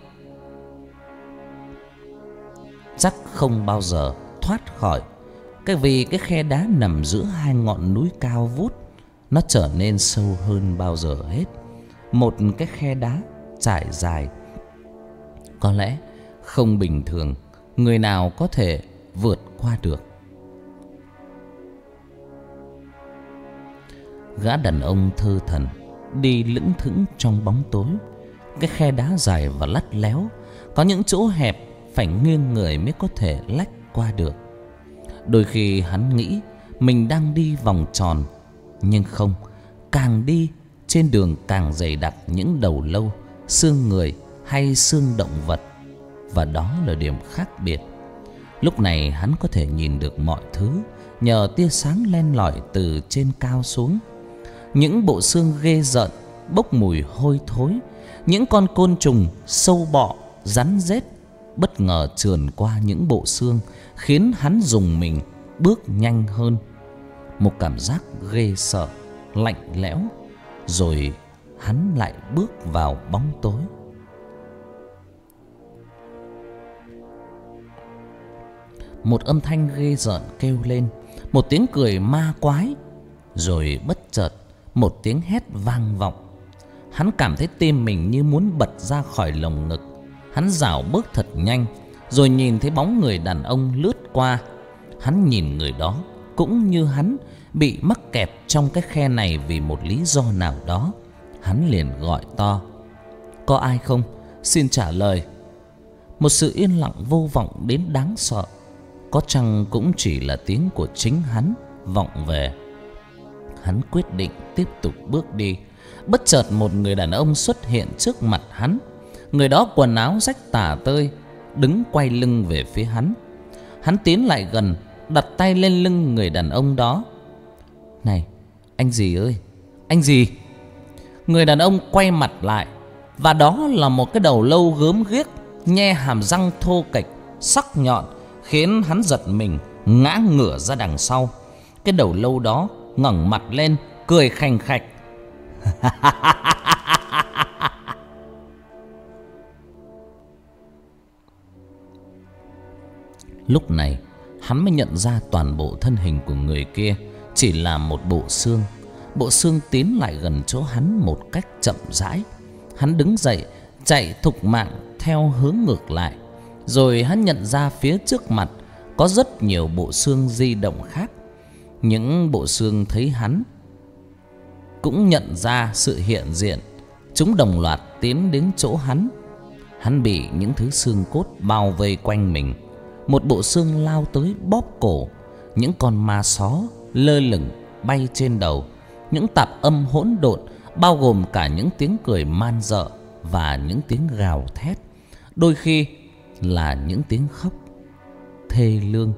chắc không bao giờ thoát khỏi, cái vì cái khe đá nằm giữa hai ngọn núi cao vút. Nó trở nên sâu hơn bao giờ hết. Một cái khe đá trải dài. Có lẽ không bình thường người nào có thể vượt qua được. Gã đàn ông thơ thẩn đi lững thững trong bóng tối. Cái khe đá dài và lắt léo, có những chỗ hẹp phải nghiêng người mới có thể lách qua được. Đôi khi hắn nghĩ mình đang đi vòng tròn, nhưng không, càng đi trên đường càng dày đặc những đầu lâu, xương người hay xương động vật. Và đó là điểm khác biệt. Lúc này hắn có thể nhìn được mọi thứ nhờ tia sáng len lỏi từ trên cao xuống. Những bộ xương ghê rợn bốc mùi hôi thối, những con côn trùng, sâu bọ, rắn rết bất ngờ trườn qua những bộ xương, khiến hắn rùng mình bước nhanh hơn. Một cảm giác ghê sợ, lạnh lẽo, rồi hắn lại bước vào bóng tối. Một âm thanh ghê rợn kêu lên, một tiếng cười ma quái, rồi bất chợt một tiếng hét vang vọng. Hắn cảm thấy tim mình như muốn bật ra khỏi lồng ngực. Hắn rảo bước thật nhanh, rồi nhìn thấy bóng người đàn ông lướt qua. Hắn nhìn người đó cũng như hắn, bị mắc kẹt trong cái khe này vì một lý do nào đó. Hắn liền gọi to: "Có ai không? Xin trả lời." Một sự yên lặng vô vọng đến đáng sợ, có chăng cũng chỉ là tiếng của chính hắn vọng về. Hắn quyết định tiếp tục bước đi. Bất chợt một người đàn ông xuất hiện trước mặt hắn. Người đó quần áo rách tả tơi, đứng quay lưng về phía hắn. Hắn tiến lại gần, đặt tay lên lưng người đàn ông đó. Này, anh gì ơi, anh gì? Người đàn ông quay mặt lại, và đó là một cái đầu lâu gớm ghiếc, nhe hàm răng thô kệch, sắc nhọn, khiến hắn giật mình, ngã ngửa ra đằng sau. Cái đầu lâu đó ngẩng mặt lên, cười khành khạch. Lúc này hắn mới nhận ra toàn bộ thân hình của người kia chỉ là một bộ xương. Bộ xương tiến lại gần chỗ hắn một cách chậm rãi. Hắn đứng dậy, chạy thục mạng theo hướng ngược lại. Rồi hắn nhận ra phía trước mặt có rất nhiều bộ xương di động khác. Những bộ xương thấy hắn cũng nhận ra sự hiện diện. Chúng đồng loạt tiến đến chỗ hắn. Hắn bị những thứ xương cốt bao vây quanh mình. Một bộ xương lao tới bóp cổ. Những con ma só lơ lửng bay trên đầu. Những tạp âm hỗn độn, bao gồm cả những tiếng cười man dợ và những tiếng gào thét, đôi khi là những tiếng khóc thê lương.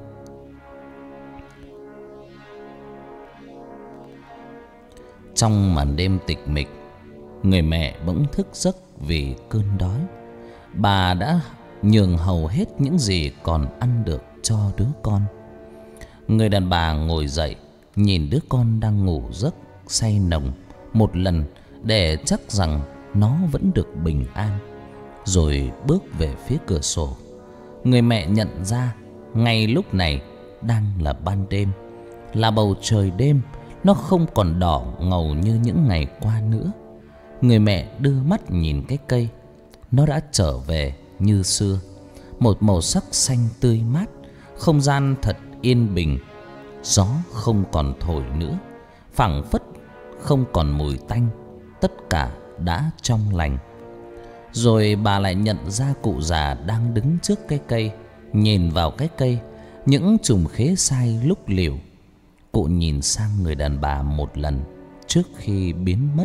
Trong màn đêm tịch mịch, người mẹ bỗng thức giấc vì cơn đói. Bà đã nhường hầu hết những gì còn ăn được cho đứa con. Người đàn bà ngồi dậy, nhìn đứa con đang ngủ giấc say nồng một lần để chắc rằng nó vẫn được bình an, rồi bước về phía cửa sổ. Người mẹ nhận ra ngay lúc này đang là ban đêm, là bầu trời đêm. Nó không còn đỏ ngầu như những ngày qua nữa. Người mẹ đưa mắt nhìn cái cây. Nó đã trở về như xưa, một màu sắc xanh tươi mát. Không gian thật yên bình. Gió không còn thổi nữa, phảng phất không còn mùi tanh. Tất cả đã trong lành. Rồi bà lại nhận ra cụ già đang đứng trước cái cây, nhìn vào cái cây, những chùm khế sai lúc liều. Cụ nhìn sang người đàn bà một lần trước khi biến mất.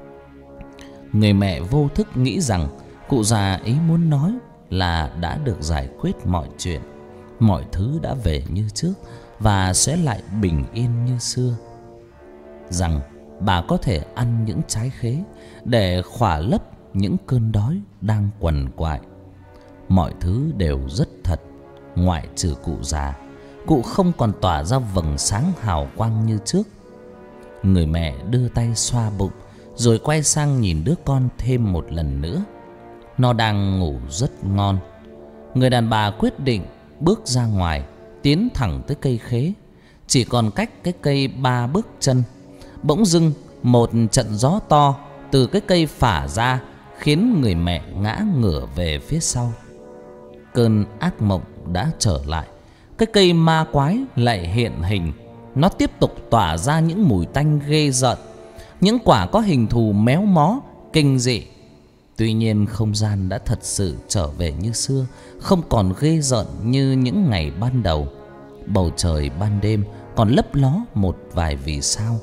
Người mẹ vô thức nghĩ rằng cụ già ý muốn nói là đã được giải quyết mọi chuyện, mọi thứ đã về như trước và sẽ lại bình yên như xưa. Rằng bà có thể ăn những trái khế để khỏa lấp những cơn đói đang quằn quại. Mọi thứ đều rất thật, ngoại trừ cụ già. Cụ không còn tỏa ra vầng sáng hào quang như trước. Người mẹ đưa tay xoa bụng, rồi quay sang nhìn đứa con thêm một lần nữa. Nó đang ngủ rất ngon. Người đàn bà quyết định bước ra ngoài, tiến thẳng tới cây khế. Chỉ còn cách cái cây ba bước chân. Bỗng dưng một trận gió to từ cái cây phả ra, khiến người mẹ ngã ngửa về phía sau. Cơn ác mộng đã trở lại. Cái cây ma quái lại hiện hình. Nó tiếp tục tỏa ra những mùi tanh ghê rợn, những quả có hình thù méo mó, kinh dị. Tuy nhiên không gian đã thật sự trở về như xưa, không còn ghê rợn như những ngày ban đầu. Bầu trời ban đêm còn lấp ló một vài vì sao.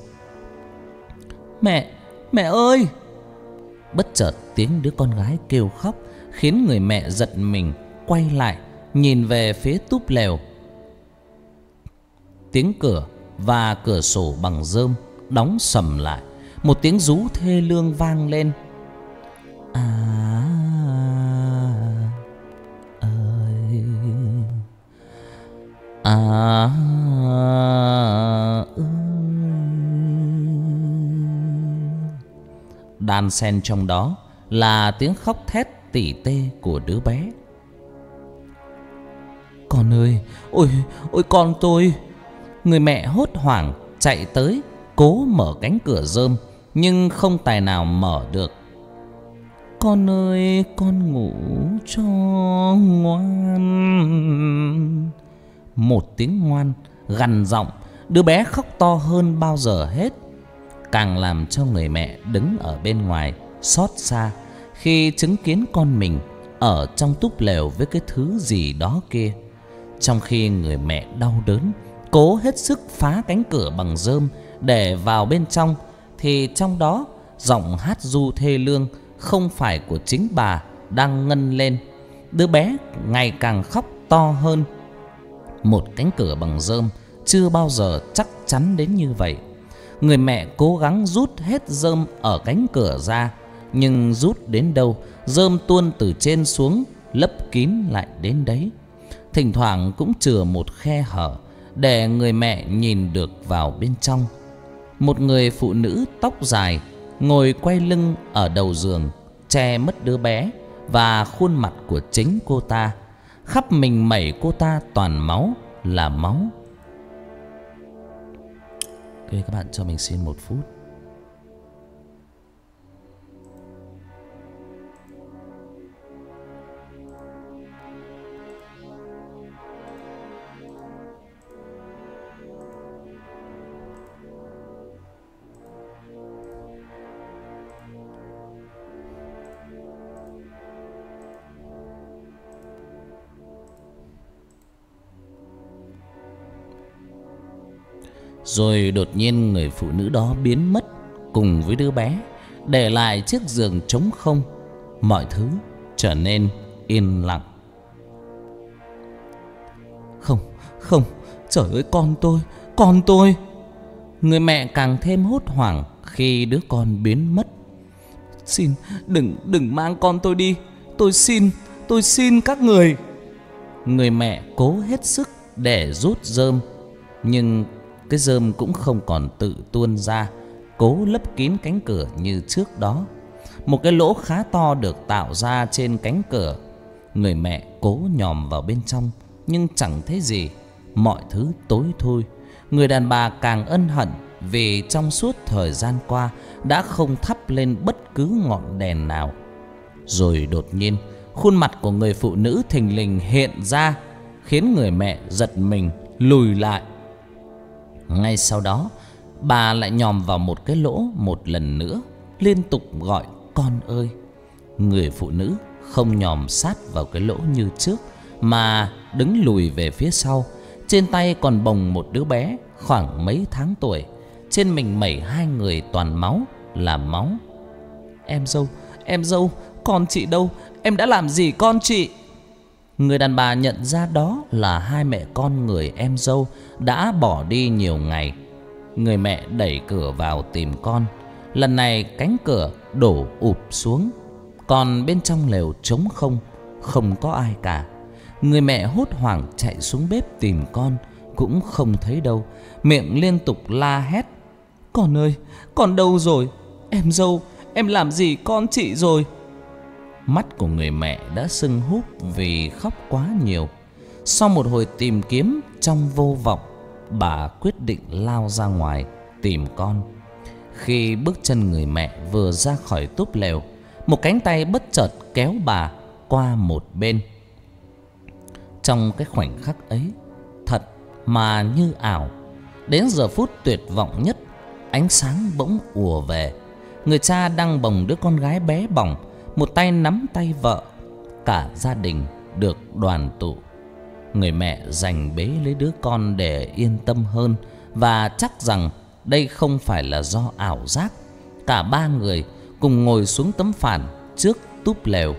Mẹ, mẹ ơi! Bất chợt tiếng đứa con gái kêu khóc khiến người mẹ giật mình, quay lại nhìn về phía túp lều. Tiếng cửa và cửa sổ bằng rơm đóng sầm lại. Một tiếng rú thê lương vang lên. À ơi, à ơi. Đan xen trong đó là tiếng khóc thét tỉ tê của đứa bé. Con ơi, ôi, ôi con tôi! Người mẹ hốt hoảng chạy tới, cố mở cánh cửa rơm, nhưng không tài nào mở được. Con ơi, con ngủ cho ngoan. Một tiếng ngoan gằn giọng, đứa bé khóc to hơn bao giờ hết, càng làm cho người mẹ đứng ở bên ngoài xót xa khi chứng kiến con mình ở trong túp lều với cái thứ gì đó kia. Trong khi người mẹ đau đớn cố hết sức phá cánh cửa bằng rơm để vào bên trong, thì trong đó Giọng hát ru thê lương không phải của chính bà đang ngân lên. Đứa bé ngày càng khóc to hơn. Một cánh cửa bằng rơm chưa bao giờ chắc chắn đến như vậy. Người mẹ cố gắng rút hết rơm ở cánh cửa ra, nhưng rút đến đâu rơm tuôn từ trên xuống, lấp kín lại đến đấy. Thỉnh thoảng cũng chừa một khe hở để người mẹ nhìn được vào bên trong. Một người phụ nữ tóc dài ngồi quay lưng ở đầu giường, che mất đứa bé và khuôn mặt của chính cô ta. Khắp mình mẩy cô ta toàn máu, là máu. Ok, các bạn cho mình xin một phút. Rồi đột nhiên người phụ nữ đó biến mất cùng với đứa bé, để lại chiếc giường trống không. Mọi thứ trở nên yên lặng. Không, không, trời ơi, con tôi, con tôi. Người mẹ càng thêm hốt hoảng khi đứa con biến mất. Xin, đừng, đừng mang con tôi đi. Tôi xin, tôi xin các người. Người mẹ cố hết sức để rút rơm, nhưng cái rơm cũng không còn tự tuôn ra, cố lấp kín cánh cửa như trước đó. Một cái lỗ khá to được tạo ra trên cánh cửa. Người mẹ cố nhòm vào bên trong, nhưng chẳng thấy gì. Mọi thứ tối thui. Người đàn bà càng ân hận vì trong suốt thời gian qua đã không thắp lên bất cứ ngọn đèn nào. Rồi đột nhiên, khuôn mặt của người phụ nữ thình lình hiện ra, khiến người mẹ giật mình lùi lại. Ngay sau đó, bà lại nhòm vào một cái lỗ một lần nữa, liên tục gọi con ơi. Người phụ nữ không nhòm sát vào cái lỗ như trước, mà đứng lùi về phía sau. Trên tay còn bồng một đứa bé khoảng mấy tháng tuổi. Trên mình mẩy hai người toàn máu, là máu. Em dâu, em dâu, con chị đâu? Em đã làm gì con chị? Người đàn bà nhận ra đó là hai mẹ con người em dâu đã bỏ đi nhiều ngày. Người mẹ đẩy cửa vào tìm con. Lần này cánh cửa đổ ụp xuống, còn bên trong lều trống không, không có ai cả. Người mẹ hốt hoảng chạy xuống bếp tìm con, cũng không thấy đâu. Miệng liên tục la hét: Con ơi, con đâu rồi? Em dâu, em làm gì con chị rồi? Mắt của người mẹ đã sưng húp vì khóc quá nhiều. Sau một hồi tìm kiếm trong vô vọng, bà quyết định lao ra ngoài tìm con. Khi bước chân người mẹ vừa ra khỏi túp lều, một cánh tay bất chợt kéo bà qua một bên. Trong cái khoảnh khắc ấy, thật mà như ảo, đến giờ phút tuyệt vọng nhất, ánh sáng bỗng ùa về. Người cha đang bồng đứa con gái bé bỏng, một tay nắm tay vợ. Cả gia đình được đoàn tụ. Người mẹ giành bế lấy đứa con để yên tâm hơn, và chắc rằng đây không phải là do ảo giác. Cả ba người cùng ngồi xuống tấm phản trước túp lều.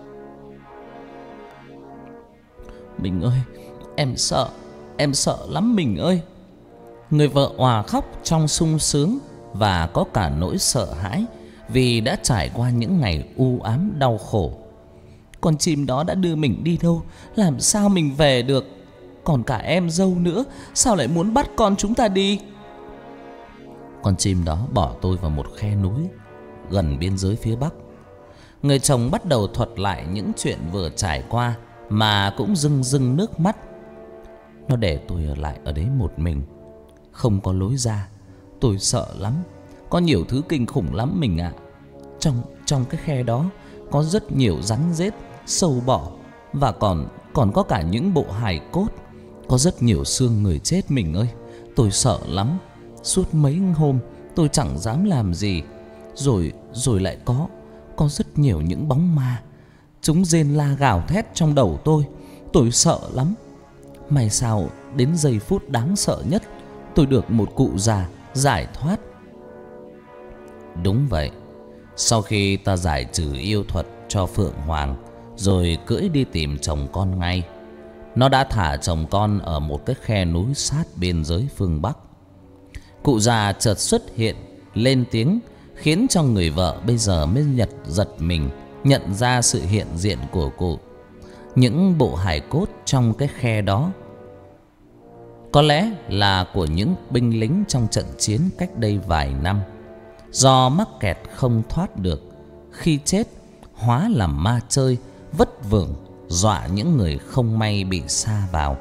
Mình ơi, em sợ, em sợ lắm Mình ơi. Người vợ òa khóc trong sung sướng và có cả nỗi sợ hãi, vì đã trải qua những ngày u ám đau khổ. Con chim đó đã đưa mình đi đâu? Làm sao mình về được? Còn cả em dâu nữa, sao lại muốn bắt con chúng ta đi? Con chim đó bỏ tôi vào một khe núi gần biên giới phía Bắc. Người chồng bắt đầu thuật lại những chuyện vừa trải qua, mà cũng rưng rưng nước mắt. Nó để tôi ở lại ở đấy một mình, không có lối ra. Tôi sợ lắm, có nhiều thứ kinh khủng lắm mình ạ. Trong trong cái khe đó có rất nhiều rắn rết, sâu bọ, và còn còn có cả những bộ hài cốt. Có rất nhiều xương người chết mình ơi. Tôi sợ lắm. Suốt mấy hôm tôi chẳng dám làm gì. Rồi rồi lại có Có rất nhiều những bóng ma. Chúng rên la gào thét trong đầu tôi. Tôi sợ lắm. May sao đến giây phút đáng sợ nhất, tôi được một cụ già giải thoát. Đúng vậy, Sau khi ta giải trừ yêu thuật cho Phượng Hoàng, rồi cưỡi đi tìm chồng con ngay. Nó đã thả chồng con ở một cái khe núi sát biên giới phương Bắc. Cụ già chợt xuất hiện, lên tiếng, khiến cho người vợ bây giờ mới nhật giật mình, nhận ra sự hiện diện của cụ. Những bộ hài cốt trong cái khe đó có lẽ là của những binh lính trong trận chiến cách đây vài năm. Do mắc kẹt không thoát được, khi chết hóa làm ma chơi, vất vưởng, dọa những người không may bị sa vào.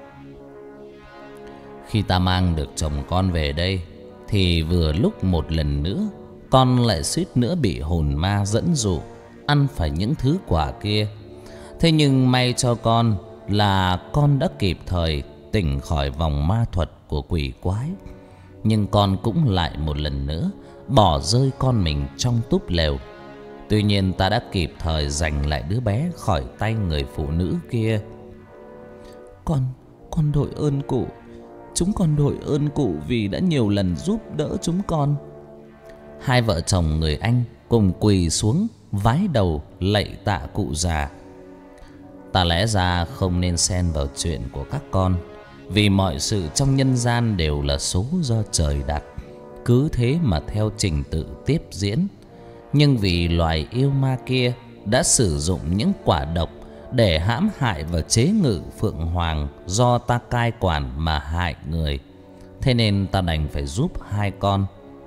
Khi ta mang được chồng con về đây, thì vừa lúc một lần nữa con lại suýt nữa bị hồn ma dẫn dụ ăn phải những thứ quả kia. Thế nhưng may cho con là con đã kịp thời tỉnh khỏi vòng ma thuật của quỷ quái. Nhưng con cũng lại một lần nữa bỏ rơi con mình trong túp lều. Tuy nhiên ta đã kịp thời giành lại đứa bé khỏi tay người phụ nữ kia. Con, con đội ơn cụ. Chúng con đội ơn cụ vì đã nhiều lần giúp đỡ chúng con. Hai vợ chồng người Anh cùng quỳ xuống vái đầu lạy tạ cụ già. Ta lẽ ra không nên xen vào chuyện của các con, vì mọi sự trong nhân gian đều là số do trời đặt, cứ thế mà theo trình tự tiếp diễn. Nhưng vì loài yêu ma kia đã sử dụng những quả độc để hãm hại và chế ngự Phượng Hoàng do ta cai quản mà hại người, thế nên ta đành phải giúp hai con.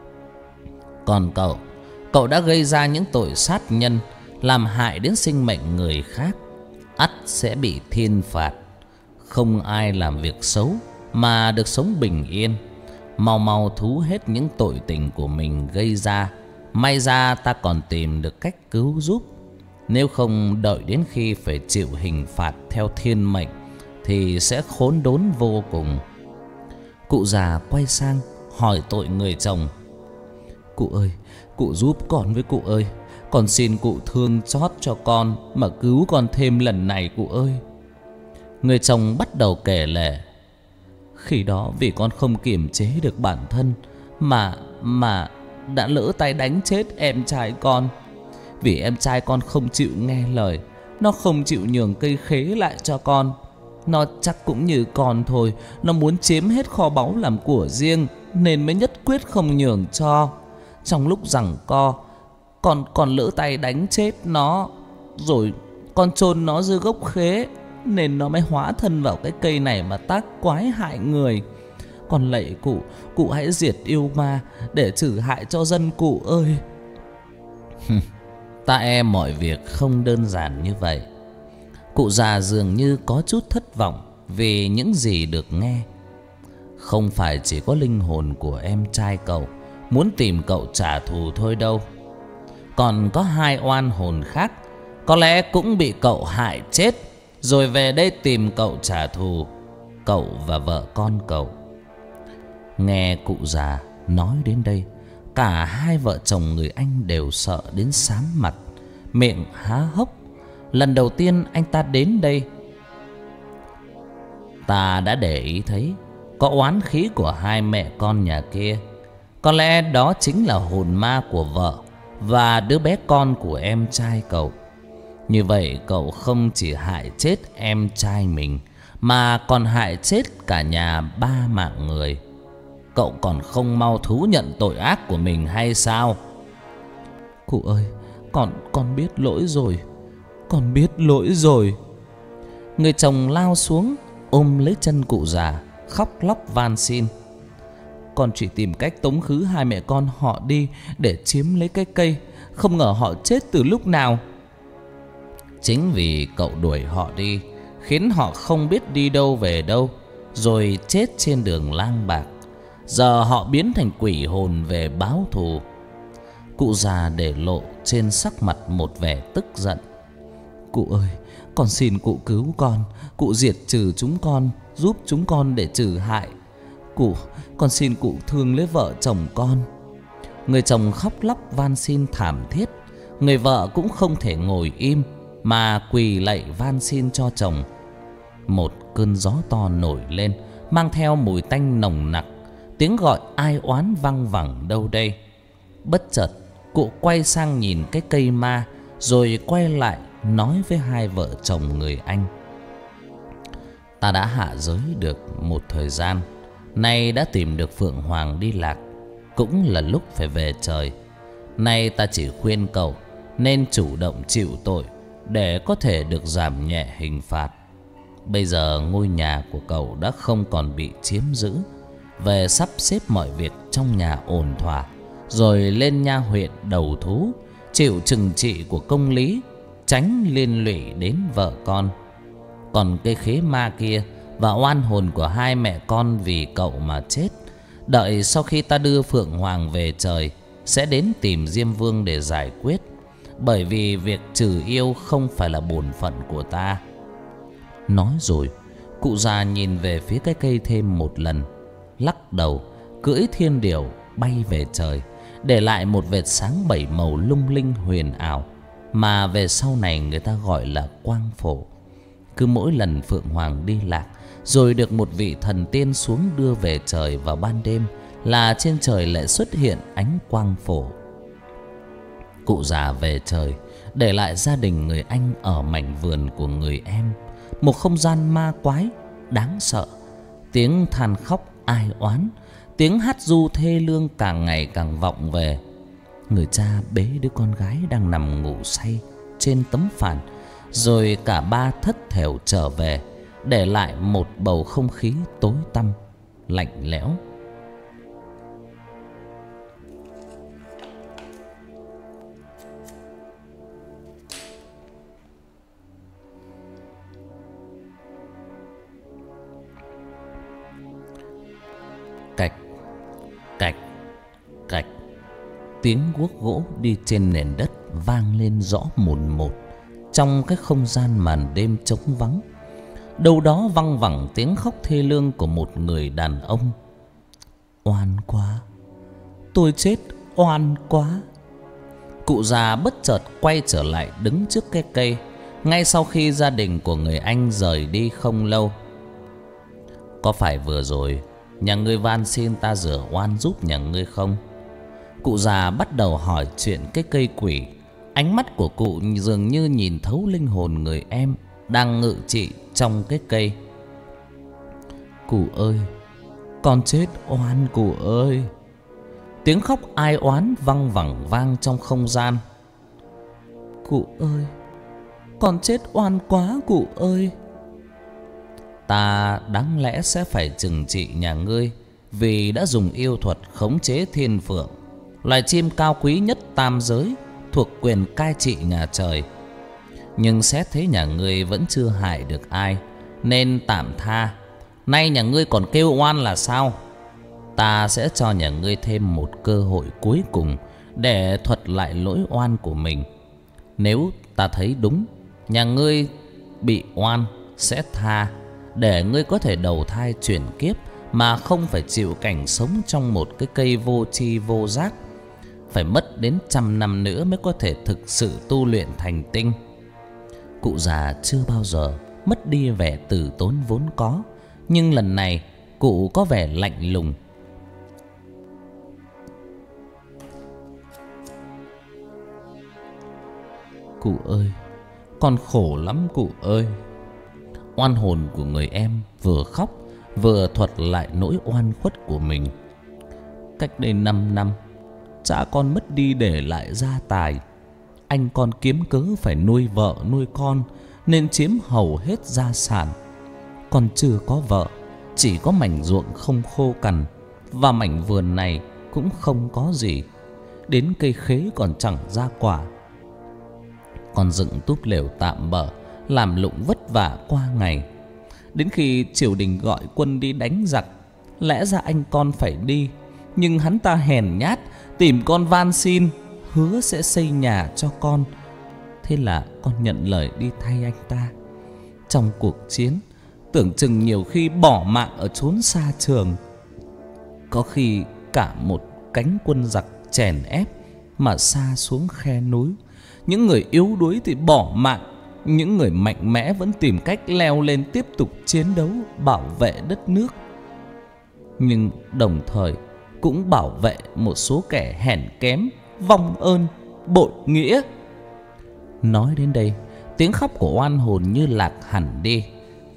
Còn cậu, cậu đã gây ra những tội sát nhân, làm hại đến sinh mệnh người khác, ắt sẽ bị thiên phạt. Không ai làm việc xấu mà được sống bình yên. Mau mau thú hết những tội tình của mình gây ra. May ra ta còn tìm được cách cứu giúp. Nếu không đợi đến khi phải chịu hình phạt theo thiên mệnh thì sẽ khốn đốn vô cùng. Cụ già quay sang hỏi tội người chồng. Cụ ơi, cụ giúp con với cụ ơi. Con xin cụ thương xót cho con mà cứu con thêm lần này cụ ơi. Người chồng bắt đầu kể lể. Khi đó vì con không kiềm chế được bản thân Mà mà đã lỡ tay đánh chết em trai con. Vì em trai con không chịu nghe lời, nó không chịu nhường cây khế lại cho con. Nó chắc cũng như con thôi, nó muốn chiếm hết kho báu làm của riêng, nên mới nhất quyết không nhường cho. Trong lúc giằng co, Con còn lỡ tay đánh chết nó. Rồi con chôn nó dưới gốc khế, nên nó mới hóa thân vào cái cây này mà tác quái hại người. Con lạy cụ, cụ hãy diệt yêu ma để trừ hại cho dân cụ ơi. Ta e mọi việc không đơn giản như vậy. Cụ già dường như có chút thất vọng vì những gì được nghe. Không phải chỉ có linh hồn của em trai cậu muốn tìm cậu trả thù thôi đâu. Còn có hai oan hồn khác có lẽ cũng bị cậu hại chết, rồi về đây tìm cậu trả thù. Cậu và vợ con cậu. Nghe cụ già nói đến đây, cả hai vợ chồng người Anh đều sợ đến xám mặt, miệng há hốc. Lần đầu tiên anh ta đến đây, ta đã để ý thấy có oán khí của hai mẹ con nhà kia. Có lẽ đó chính là hồn ma của vợ và đứa bé con của em trai cậu. Như vậy cậu không chỉ hại chết em trai mình, mà còn hại chết cả nhà ba mạng người. Cậu còn không mau thú nhận tội ác của mình hay sao? Cụ ơi, con con biết lỗi rồi. Con biết lỗi rồi. Người chồng lao xuống ôm lấy chân cụ già, khóc lóc van xin. Con chỉ tìm cách tống khứ hai mẹ con họ đi để chiếm lấy cái cây, không ngờ họ chết từ lúc nào. Chính vì cậu đuổi họ đi, khiến họ không biết đi đâu về đâu, rồi chết trên đường lang bạc. Giờ họ biến thành quỷ hồn về báo thù. Cụ già để lộ trên sắc mặt một vẻ tức giận. Cụ ơi, con xin cụ cứu con. Cụ diệt trừ chúng con, giúp chúng con để trừ hại. Cụ, con xin cụ thương lấy vợ chồng con. Người chồng khóc lóc van xin thảm thiết. Người vợ cũng không thể ngồi im, mà quỳ lạy van xin cho chồng. Một cơn gió to nổi lên, mang theo mùi tanh nồng nặc. Tiếng gọi ai oán văng vẳng đâu đây. Bất chợt Cụ quay sang nhìn cái cây ma, rồi quay lại nói với hai vợ chồng người Anh: ta đã hạ giới được một thời gian, nay đã tìm được Phượng Hoàng đi lạc, cũng là lúc phải về trời. Nay ta chỉ khuyên cậu nên chủ động chịu tội để có thể được giảm nhẹ hình phạt. Bây giờ ngôi nhà của cậu đã không còn bị chiếm giữ, về sắp xếp mọi việc trong nhà ổn thỏa, rồi lên nha huyện đầu thú, chịu trừng trị của công lý, tránh liên lụy đến vợ con. Còn cái khế ma kia và oan hồn của hai mẹ con vì cậu mà chết, đợi sau khi ta đưa Phượng Hoàng về trời sẽ đến tìm Diêm Vương để giải quyết, bởi vì việc trừ yêu không phải là bổn phận của ta. Nói rồi, cụ già nhìn về phía cái cây thêm một lần, lắc đầu, cưỡi thiên điểu bay về trời, để lại một vệt sáng bảy màu lung linh huyền ảo mà về sau này người ta gọi là quang phổ. Cứ mỗi lần Phượng Hoàng đi lạc rồi được một vị thần tiên xuống đưa về trời vào ban đêm, là trên trời lại xuất hiện ánh quang phổ. Cụ già về trời, để lại gia đình người Anh ở mảnh vườn của người em, một không gian ma quái đáng sợ. Tiếng than khóc ai oán, tiếng hát ru thê lương càng ngày càng vọng về. Người cha bế đứa con gái đang nằm ngủ say trên tấm phản, rồi cả ba thất thểu trở về, để lại một bầu không khí tối tăm, lạnh lẽo. Cạch, cạch, cạch. Tiếng guốc gỗ đi trên nền đất vang lên rõ mồn một trong cái không gian màn đêm trống vắng. Đâu đó văng vẳng tiếng khóc thê lương của một người đàn ông. Oan quá, tôi chết oan quá. Cụ già bất chợt quay trở lại đứng trước cái cây, ngay sau khi gia đình của người Anh rời đi không lâu. Có phải vừa rồi nhà ngươi van xin ta rửa oan giúp nhà ngươi không? Cụ già bắt đầu hỏi chuyện cái cây quỷ. Ánh mắt của cụ dường như nhìn thấu linh hồn người em đang ngự trị trong cái cây. Cụ ơi, con chết oan cụ ơi. Tiếng khóc ai oán văng vẳng vang trong không gian. Cụ ơi, con chết oan quá cụ ơi. Ta đáng lẽ sẽ phải trừng trị nhà ngươi vì đã dùng yêu thuật khống chế thiên phượng, loài chim cao quý nhất tam giới, thuộc quyền cai trị nhà trời. Nhưng xét thấy nhà ngươi vẫn chưa hại được ai nên tạm tha. Nay nhà ngươi còn kêu oan là sao? Ta sẽ cho nhà ngươi thêm một cơ hội cuối cùng để thuật lại lỗi oan của mình. Nếu ta thấy đúng, nhà ngươi bị oan sẽ tha, để ngươi có thể đầu thai chuyển kiếp mà không phải chịu cảnh sống trong một cái cây vô tri vô giác, phải mất đến trăm năm nữa mới có thể thực sự tu luyện thành tinh. Cụ già chưa bao giờ mất đi vẻ từ tốn vốn có, nhưng lần này cụ có vẻ lạnh lùng. Cụ ơi, con khổ lắm cụ ơi. Oan hồn của người em vừa khóc vừa thuật lại nỗi oan khuất của mình. Cách đây năm năm, cha con mất đi để lại gia tài. Anh con kiếm cớ phải nuôi vợ nuôi con nên chiếm hầu hết gia sản. Con chưa có vợ, chỉ có mảnh ruộng không khô cằn, và mảnh vườn này cũng không có gì. Đến cây khế còn chẳng ra quả. Con dựng túp lều tạm bợ, làm lụng vất vả qua ngày. Đến khi triều đình gọi quân đi đánh giặc, lẽ ra anh con phải đi, nhưng hắn ta hèn nhát, tìm con van xin, hứa sẽ xây nhà cho con. Thế là con nhận lời đi thay anh ta. Trong cuộc chiến, tưởng chừng nhiều khi bỏ mạng ở chốn xa trường, có khi cả một cánh quân giặc chèn ép mà sa xuống khe núi. Những người yếu đuối thì bỏ mạng, những người mạnh mẽ vẫn tìm cách leo lên tiếp tục chiến đấu bảo vệ đất nước. Nhưng đồng thời cũng bảo vệ một số kẻ hèn kém, vong ơn, bội nghĩa. Nói đến đây, tiếng khóc của oan hồn như lạc hẳn đi.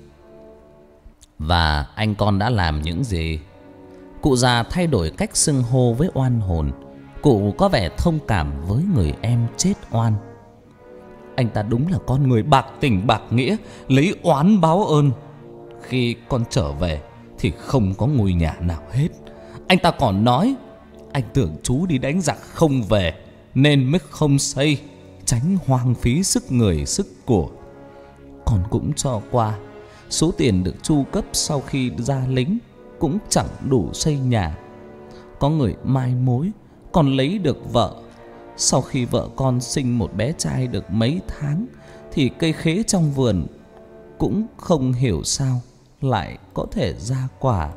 Và anh con đã làm những gì? Cụ già thay đổi cách xưng hô với oan hồn. Cụ có vẻ thông cảm với người em chết oan. Anh ta đúng là con người bạc tình bạc nghĩa, lấy oán báo ơn. Khi con trở về thì không có ngôi nhà nào hết. Anh ta còn nói anh tưởng chú đi đánh giặc không về nên mới không xây, tránh hoang phí sức người sức của. Con cũng cho qua. Số tiền được chu cấp sau khi ra lính cũng chẳng đủ xây nhà. Có người mai mối, còn lấy được vợ. Sau khi vợ con sinh một bé trai được mấy tháng thì cây khế trong vườn cũng không hiểu sao lại có thể ra quả.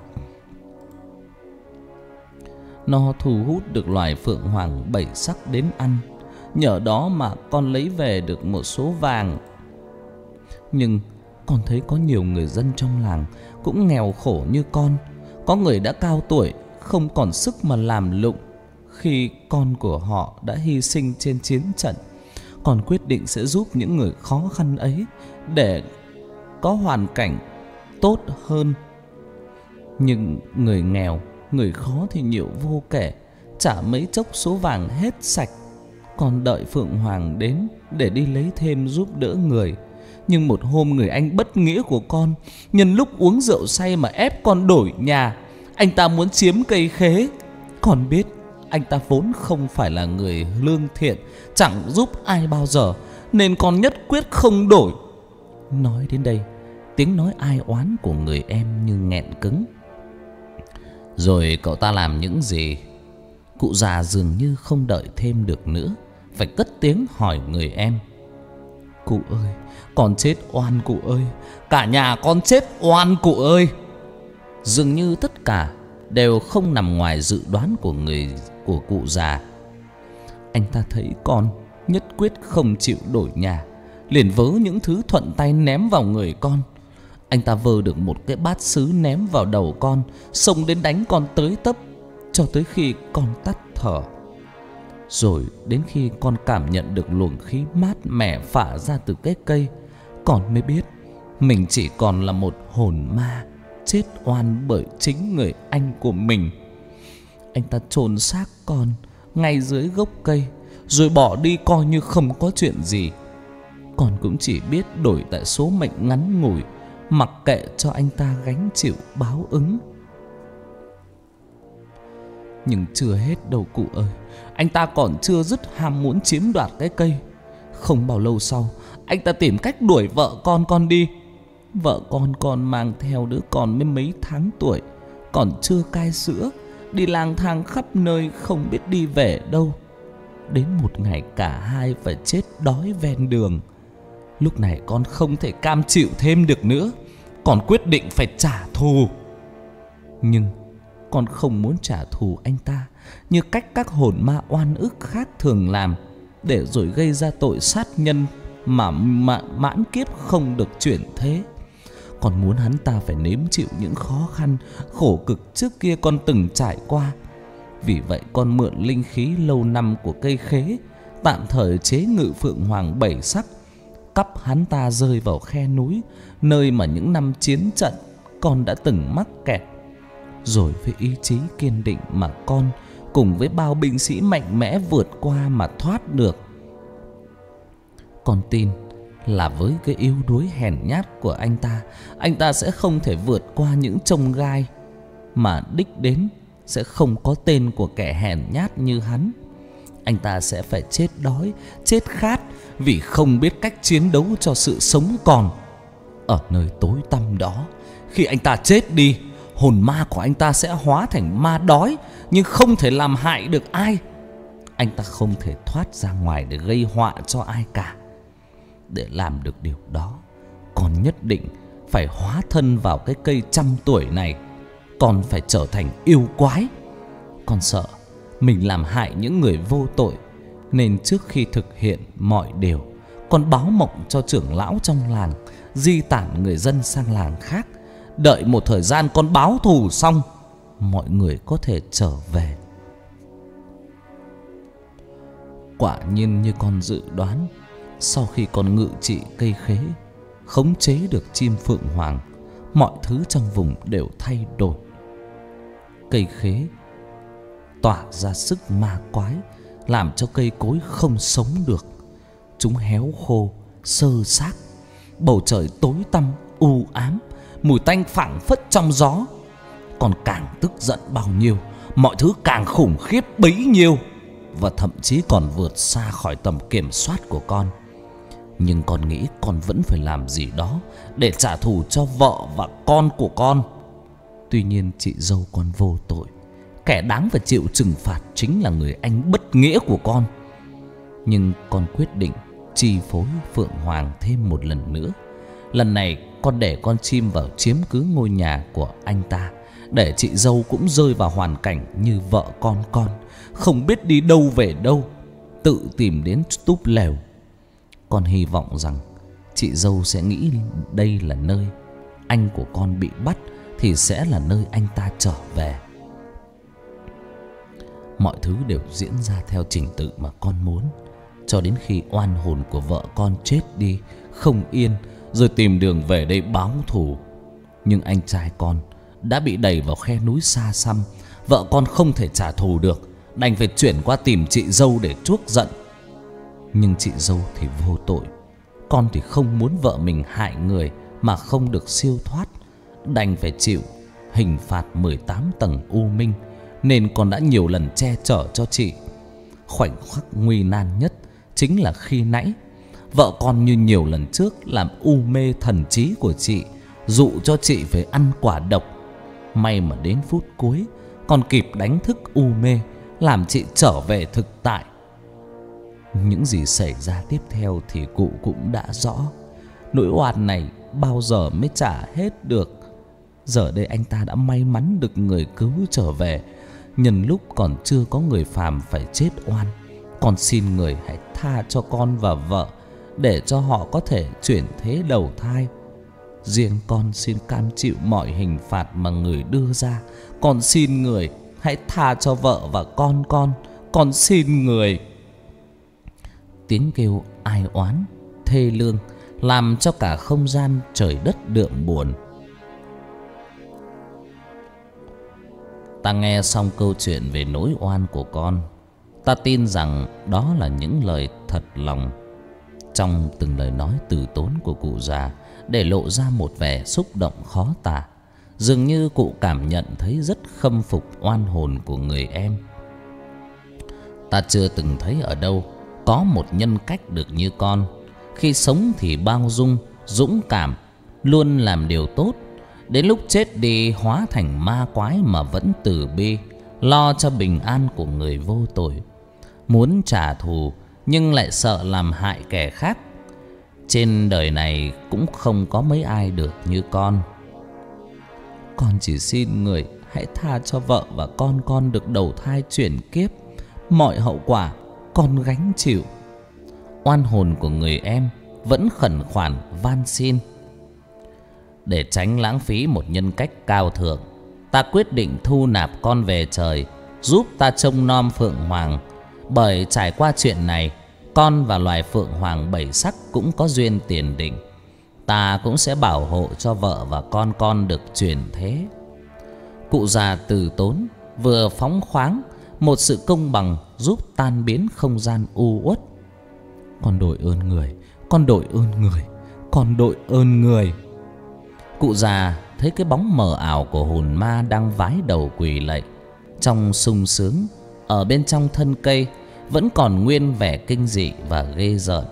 Nó thu hút được loài phượng hoàng bảy sắc đến ăn. Nhờ đó mà con lấy về được một số vàng. Nhưng con thấy có nhiều người dân trong làng cũng nghèo khổ như con. Có người đã cao tuổi, không còn sức mà làm lụng. Khi con của họ đã hy sinh trên chiến trận, con quyết định sẽ giúp những người khó khăn ấy để có hoàn cảnh tốt hơn. Nhưng người nghèo, người khó thì nhiều vô kể, chả mấy chốc số vàng hết sạch. Con đợi Phượng Hoàng đến để đi lấy thêm giúp đỡ người. Nhưng một hôm người anh bất nghĩa của con nhân lúc uống rượu say mà ép con đổi nhà. Anh ta muốn chiếm cây khế. Con biết anh ta vốn không phải là người lương thiện, chẳng giúp ai bao giờ, nên con nhất quyết không đổi. Nói đến đây, tiếng nói ai oán của người em như nghẹn cứng. Rồi cậu ta làm những gì? Cụ già dường như không đợi thêm được nữa, phải cất tiếng hỏi người em. Cụ ơi, con chết oan cụ ơi, cả nhà con chết oan cụ ơi. Dường như tất cả đều không nằm ngoài dự đoán của người của cụ già. Anh ta thấy con nhất quyết không chịu đổi nhà, liền vớ những thứ thuận tay ném vào người con. Anh ta vơ được một cái bát sứ ném vào đầu con, xông đến đánh con tới tấp, cho tới khi con tắt thở. Rồi đến khi con cảm nhận được luồng khí mát mẻ phả ra từ cái cây, con mới biết mình chỉ còn là một hồn ma chết oan bởi chính người anh của mình. Anh ta chôn xác con ngay dưới gốc cây, rồi bỏ đi coi như không có chuyện gì. Con cũng chỉ biết đổi tại số mệnh ngắn ngủi, mặc kệ cho anh ta gánh chịu báo ứng. Nhưng chưa hết đâu cụ ơi, anh ta còn chưa dứt ham muốn chiếm đoạt cái cây. Không bao lâu sau, anh ta tìm cách đuổi vợ con con đi. Vợ con con mang theo đứa con mới mấy tháng tuổi, còn chưa cai sữa, đi lang thang khắp nơi không biết đi về đâu. Đến một ngày cả hai phải chết đói ven đường. Lúc này con không thể cam chịu thêm được nữa, con quyết định phải trả thù. Nhưng con không muốn trả thù anh ta như cách các hồn ma oan ức khác thường làm, để rồi gây ra tội sát nhân mà mãn kiếp không được chuyển thế. Con muốn hắn ta phải nếm chịu những khó khăn, khổ cực trước kia con từng trải qua. Vì vậy con mượn linh khí lâu năm của cây khế, tạm thời chế ngự Phượng Hoàng bảy sắc, cắp hắn ta rơi vào khe núi, nơi mà những năm chiến trận con đã từng mắc kẹt. Rồi với ý chí kiên định mà con cùng với bao binh sĩ mạnh mẽ vượt qua mà thoát được. Con tin là với cái yếu đuối hèn nhát của anh ta, anh ta sẽ không thể vượt qua những chông gai, mà đích đến sẽ không có tên của kẻ hèn nhát như hắn. Anh ta sẽ phải chết đói, chết khát, vì không biết cách chiến đấu cho sự sống còn. Ở nơi tối tăm đó, khi anh ta chết đi, hồn ma của anh ta sẽ hóa thành ma đói, nhưng không thể làm hại được ai. Anh ta không thể thoát ra ngoài để gây họa cho ai cả. Để làm được điều đó, con nhất định phải hóa thân vào cái cây trăm tuổi này. Con phải trở thành yêu quái. Con sợ mình làm hại những người vô tội, nên trước khi thực hiện mọi điều, con báo mộng cho trưởng lão trong làng di tản người dân sang làng khác. Đợi một thời gian con báo thù xong, mọi người có thể trở về. quả nhiên như con dự đoán. Sau khi con ngự trị cây khế, khống chế được chim phượng hoàng, mọi thứ trong vùng đều thay đổi. Cây khế tỏa ra sức ma quái, làm cho cây cối không sống được. Chúng héo khô, xơ xác. Bầu trời tối tăm, u ám, mùi tanh phảng phất trong gió. Còn càng tức giận bao nhiêu, mọi thứ càng khủng khiếp bấy nhiêu, và thậm chí còn vượt xa khỏi tầm kiểm soát của con. Nhưng con nghĩ con vẫn phải làm gì đó để trả thù cho vợ và con của con. Tuy nhiên chị dâu con vô tội, kẻ đáng phải chịu trừng phạt chính là người anh bất nghĩa của con. Nhưng con quyết định chi phối Phượng Hoàng thêm một lần nữa. Lần này con để con chim vào chiếm cứ ngôi nhà của anh ta, để chị dâu cũng rơi vào hoàn cảnh như vợ con con, không biết đi đâu về đâu, tự tìm đến túp lều. Con hy vọng rằng chị dâu sẽ nghĩ đây là nơi anh của con bị bắt, thì sẽ là nơi anh ta trở về. Mọi thứ đều diễn ra theo trình tự mà con muốn, cho đến khi oan hồn của vợ con chết đi không yên, rồi tìm đường về đây báo thù. Nhưng anh trai con đã bị đẩy vào khe núi xa xăm. Vợ con không thể trả thù được, đành phải chuyển qua tìm chị dâu để chuốc giận. Nhưng chị dâu thì vô tội, con thì không muốn vợ mình hại người mà không được siêu thoát, đành phải chịu hình phạt mười tám tầng u minh. Nên con đã nhiều lần che chở cho chị. Khoảnh khắc nguy nan nhất chính là khi nãy, vợ con như nhiều lần trước làm u mê thần trí của chị, dụ cho chị phải ăn quả độc. May mà đến phút cuối còn kịp đánh thức u mê, làm chị trở về thực tại. Những gì xảy ra tiếp theo thì cụ cũng đã rõ. Nỗi oan này bao giờ mới trả hết được. Giờ đây anh ta đã may mắn được người cứu trở về. Nhân lúc còn chưa có người phàm phải chết oan, con xin người hãy tha cho con và vợ, để cho họ có thể chuyển thế đầu thai. Riêng con xin cam chịu mọi hình phạt mà người đưa ra. Con xin người hãy tha cho vợ và con con. Con xin người. Tiếng kêu ai oán thê lương làm cho cả không gian trời đất đượm buồn. Ta nghe xong câu chuyện về nỗi oan của con, ta tin rằng đó là những lời thật lòng. Trong từng lời nói từ tốn của cụ già để lộ ra một vẻ xúc động khó tả. Dường như cụ cảm nhận thấy rất khâm phục oan hồn của người em. Ta chưa từng thấy ở đâu có một nhân cách được như con. Khi sống thì bao dung, dũng cảm, luôn làm điều tốt. Đến lúc chết đi hóa thành ma quái mà vẫn từ bi, lo cho bình an của người vô tội. Muốn trả thù nhưng lại sợ làm hại kẻ khác. Trên đời này cũng không có mấy ai được như con. Con chỉ xin người hãy tha cho vợ và con con được đầu thai chuyển kiếp. Mọi hậu quả con gánh chịu. Oan hồn của người em vẫn khẩn khoản van xin. Để tránh lãng phí một nhân cách cao thượng, ta quyết định thu nạp con về trời, giúp ta trông nom Phượng Hoàng. Bởi trải qua chuyện này, con và loài Phượng Hoàng bảy sắc cũng có duyên tiền định. Ta cũng sẽ bảo hộ cho vợ và con con được chuyển thế. Cụ già từ tốn vừa phóng khoáng, một sự công bằng giúp tan biến không gian u uất. Con đội ơn người, con đội ơn người, con đội ơn người. Cụ già thấy cái bóng mờ ảo của hồn ma đang vái đầu quỳ lạy. Trong sung sướng, ở bên trong thân cây vẫn còn nguyên vẻ kinh dị và ghê rợn.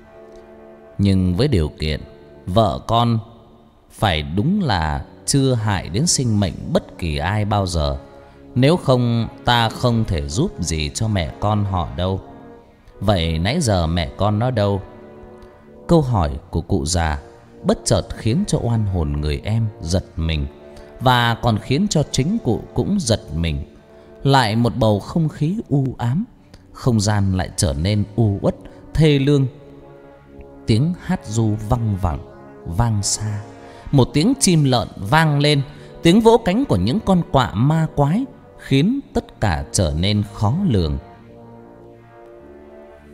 Nhưng với điều kiện vợ con phải đúng là chưa hại đến sinh mệnh bất kỳ ai bao giờ. Nếu không ta không thể giúp gì cho mẹ con họ đâu. Vậy nãy giờ mẹ con nó đâu? Câu hỏi của cụ già bất chợt khiến cho oan hồn người em giật mình, và còn khiến cho chính cụ cũng giật mình. Lại một bầu không khí u ám, không gian lại trở nên u uất thê lương. Tiếng hát ru văng vẳng vang xa, một tiếng chim lợn vang lên, tiếng vỗ cánh của những con quạ ma quái khiến tất cả trở nên khó lường.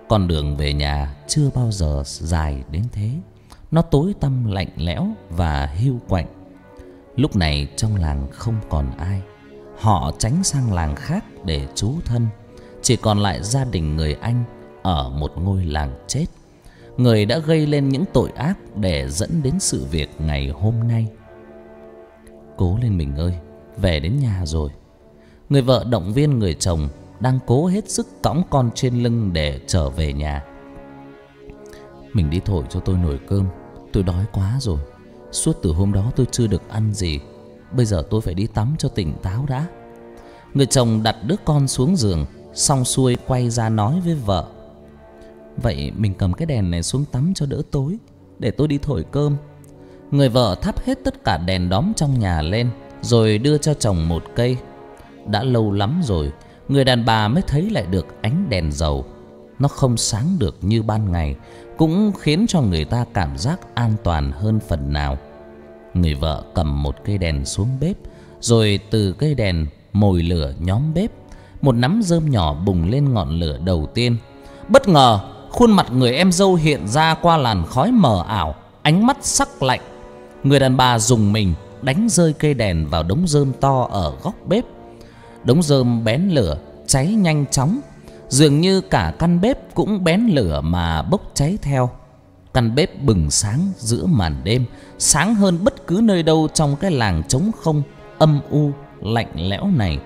Con đường về nhà chưa bao giờ dài đến thế. Nó tối tăm lạnh lẽo và hiu quạnh. Lúc này trong làng không còn ai. Họ tránh sang làng khác để trú thân. Chỉ còn lại gia đình người Anh ở một ngôi làng chết, người đã gây lên những tội ác để dẫn đến sự việc ngày hôm nay. Cố lên mình ơi, về đến nhà rồi. Người vợ động viên người chồng đang cố hết sức cõng con trên lưng để trở về nhà. Mình đi thổi cho tôi nồi cơm, tôi đói quá rồi. Suốt từ hôm đó tôi chưa được ăn gì. Bây giờ tôi phải đi tắm cho tỉnh táo đã. Người chồng đặt đứa con xuống giường, xong xuôi quay ra nói với vợ: Vậy mình cầm cái đèn này xuống tắm cho đỡ tối, để tôi đi thổi cơm. Người vợ thắp hết tất cả đèn đóm trong nhà lên, rồi đưa cho chồng một cây. Đã lâu lắm rồi người đàn bà mới thấy lại được ánh đèn dầu. Nó không sáng được như ban ngày, cũng khiến cho người ta cảm giác an toàn hơn phần nào. Người vợ cầm một cây đèn xuống bếp, rồi từ cây đèn mồi lửa nhóm bếp. Một nắm rơm nhỏ bùng lên ngọn lửa đầu tiên. Bất ngờ khuôn mặt người em dâu hiện ra qua làn khói mờ ảo, ánh mắt sắc lạnh. Người đàn bà dùng mình đánh rơi cây đèn vào đống rơm to ở góc bếp. Đống rơm bén lửa, cháy nhanh chóng. Dường như cả căn bếp cũng bén lửa mà bốc cháy theo. Căn bếp bừng sáng giữa màn đêm, sáng hơn bất cứ nơi đâu trong cái làng trống không, âm u, lạnh lẽo này.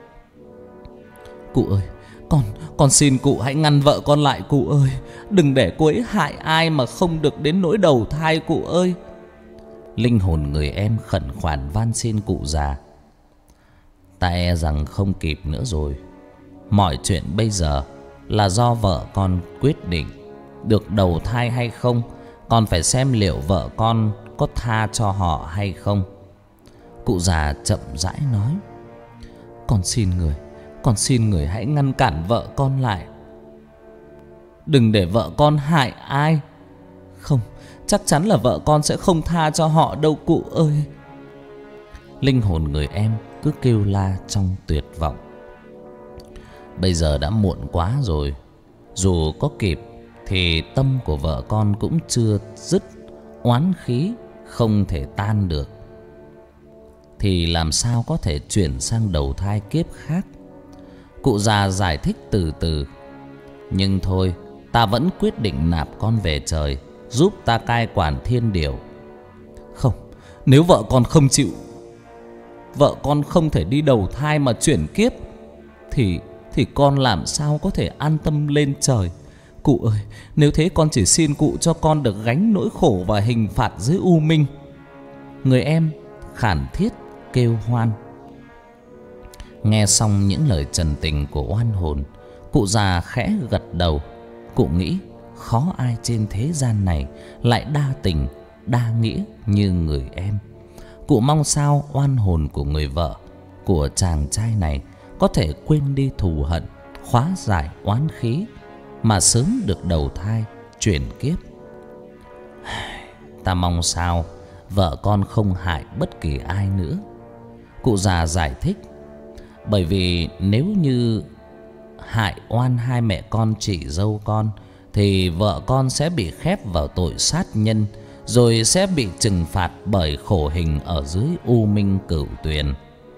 Cụ ơi, con, con xin cụ hãy ngăn vợ con lại cụ ơi. Đừng để cô ấy hại ai mà không được đến nỗi đầu thai cụ ơi. Linh hồn người em khẩn khoản van xin cụ già. Ta e rằng không kịp nữa rồi. Mọi chuyện bây giờ là do vợ con quyết định. Được đầu thai hay không, còn phải xem liệu vợ con có tha cho họ hay không. Cụ già chậm rãi nói: Con xin người, con xin người hãy ngăn cản vợ con lại. Đừng để vợ con hại ai. Không, chắc chắn là vợ con sẽ không tha cho họ đâu cụ ơi. Linh hồn người em cứ kêu la trong tuyệt vọng. Bây giờ đã muộn quá rồi. Dù có kịp thì tâm của vợ con cũng chưa dứt, oán khí không thể tan được, thì làm sao có thể chuyển sang đầu thai kiếp khác. Cụ già giải thích từ từ: Nhưng thôi, ta vẫn quyết định nạp con về trời, giúp ta cai quản thiên điều. Không, nếu vợ con không chịu, vợ con không thể đi đầu thai mà chuyển kiếp, Thì Thì con làm sao có thể an tâm lên trời. Cụ ơi, nếu thế con chỉ xin cụ cho con được gánh nỗi khổ và hình phạt dưới u minh. Người em khản thiết kêu hoan. Nghe xong những lời trần tình của oan hồn, cụ già khẽ gật đầu. Cụ nghĩ khó ai trên thế gian này lại đa tình, đa nghĩa như người em. Cụ mong sao oan hồn của người vợ, của chàng trai này có thể quên đi thù hận, hóa giải oán khí, mà sớm được đầu thai, chuyển kiếp. Ta mong sao vợ con không hại bất kỳ ai nữa. Cụ già giải thích: Bởi vì nếu như hại oan hai mẹ con chị dâu con, thì vợ con sẽ bị khép vào tội sát nhân, rồi sẽ bị trừng phạt bởi khổ hình ở dưới u minh cửu tuyền.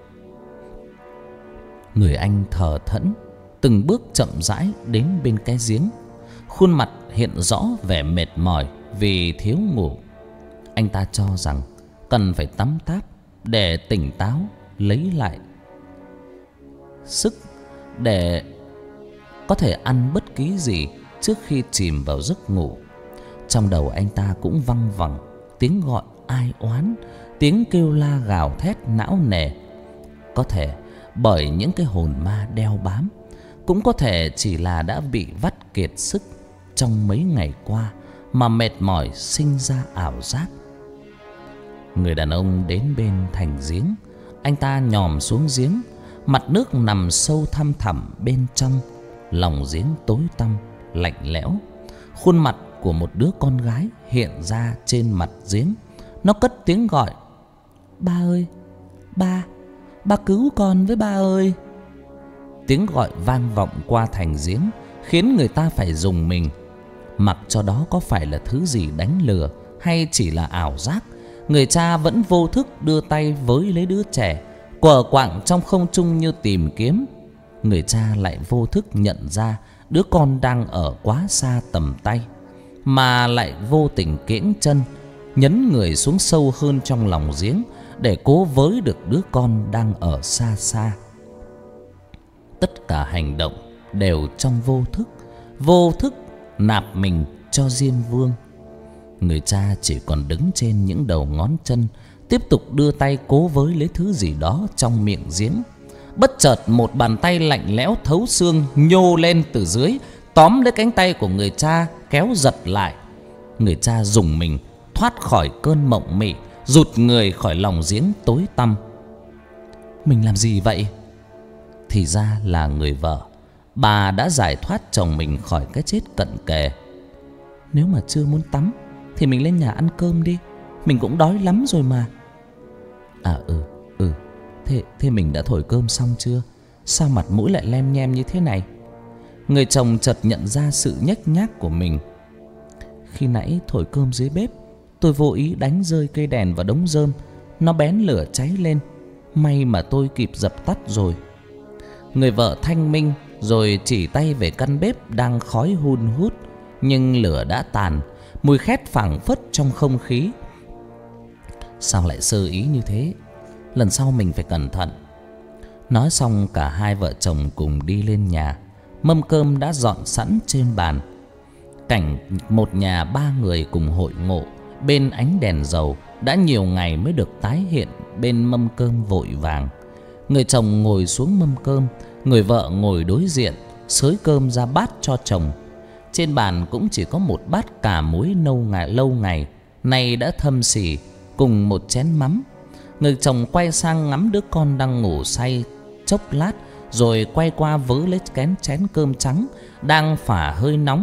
Người anh thờ thẫn, từng bước chậm rãi đến bên cái giếng. Khuôn mặt hiện rõ vẻ mệt mỏi vì thiếu ngủ. Anh ta cho rằng cần phải tắm táp để tỉnh táo, lấy lại sức để có thể ăn bất kỳ gì trước khi chìm vào giấc ngủ. Trong đầu anh ta cũng văng vẳng tiếng gọi ai oán, tiếng kêu la gào thét não nề. Có thể bởi những cái hồn ma đeo bám, cũng có thể chỉ là đã bị vắt kiệt sức trong mấy ngày qua mà mệt mỏi sinh ra ảo giác. Người đàn ông đến bên thành giếng. Anh ta nhòm xuống giếng. Mặt nước nằm sâu thăm thẳm bên trong. Lòng giếng tối tăm, lạnh lẽo. Khuôn mặt của một đứa con gái hiện ra trên mặt giếng. Nó cất tiếng gọi: Ba ơi, ba, ba cứu con với ba ơi. Tiếng gọi vang vọng qua thành giếng, khiến người ta phải rùng mình. Mặc cho đó có phải là thứ gì đánh lừa hay chỉ là ảo giác, người cha vẫn vô thức đưa tay với lấy đứa trẻ, quờ quạng trong không trung như tìm kiếm. Người cha lại vô thức nhận ra đứa con đang ở quá xa tầm tay, mà lại vô tình kiễng chân, nhấn người xuống sâu hơn trong lòng giếng để cố với được đứa con đang ở xa xa. Tất cả hành động đều trong vô thức, vô thức nạp mình cho Diêm Vương. Người cha chỉ còn đứng trên những đầu ngón chân, tiếp tục đưa tay cố với lấy thứ gì đó trong miệng giếng. Bất chợt một bàn tay lạnh lẽo thấu xương nhô lên từ dưới, tóm lấy cánh tay của người cha kéo giật lại. Người cha rùng mình thoát khỏi cơn mộng mị, rụt người khỏi lòng giếng tối tăm. Mình làm gì vậy? Thì ra là người vợ. Bà đã giải thoát chồng mình khỏi cái chết cận kề. Nếu mà chưa muốn tắm thì mình lên nhà ăn cơm đi, mình cũng đói lắm rồi mà. À ừ, ừ Thế, thế mình đã thổi cơm xong chưa? Sao mặt mũi lại lem nhem như thế này? Người chồng chợt nhận ra sự nhếch nhác của mình. Khi nãy thổi cơm dưới bếp, tôi vô ý đánh rơi cây đèn vào đống rơm, nó bén lửa cháy lên. May mà tôi kịp dập tắt rồi. Người vợ thanh minh rồi chỉ tay về căn bếp đang khói hun hút, nhưng lửa đã tàn, mùi khét phảng phất trong không khí. Sao lại sơ ý như thế? Lần sau mình phải cẩn thận. Nói xong cả hai vợ chồng cùng đi lên nhà. Mâm cơm đã dọn sẵn trên bàn. Cảnh một nhà ba người cùng hội ngộ bên ánh đèn dầu đã nhiều ngày mới được tái hiện bên mâm cơm vội vàng. Người chồng ngồi xuống mâm cơm, người vợ ngồi đối diện xới cơm ra bát cho chồng. Trên bàn cũng chỉ có một bát cà muối nâu ngày lâu ngày nay đã thâm xì, cùng một chén mắm. Người chồng quay sang ngắm đứa con đang ngủ say chốc lát, rồi quay qua vớ lấy kén chén cơm trắng đang phả hơi nóng.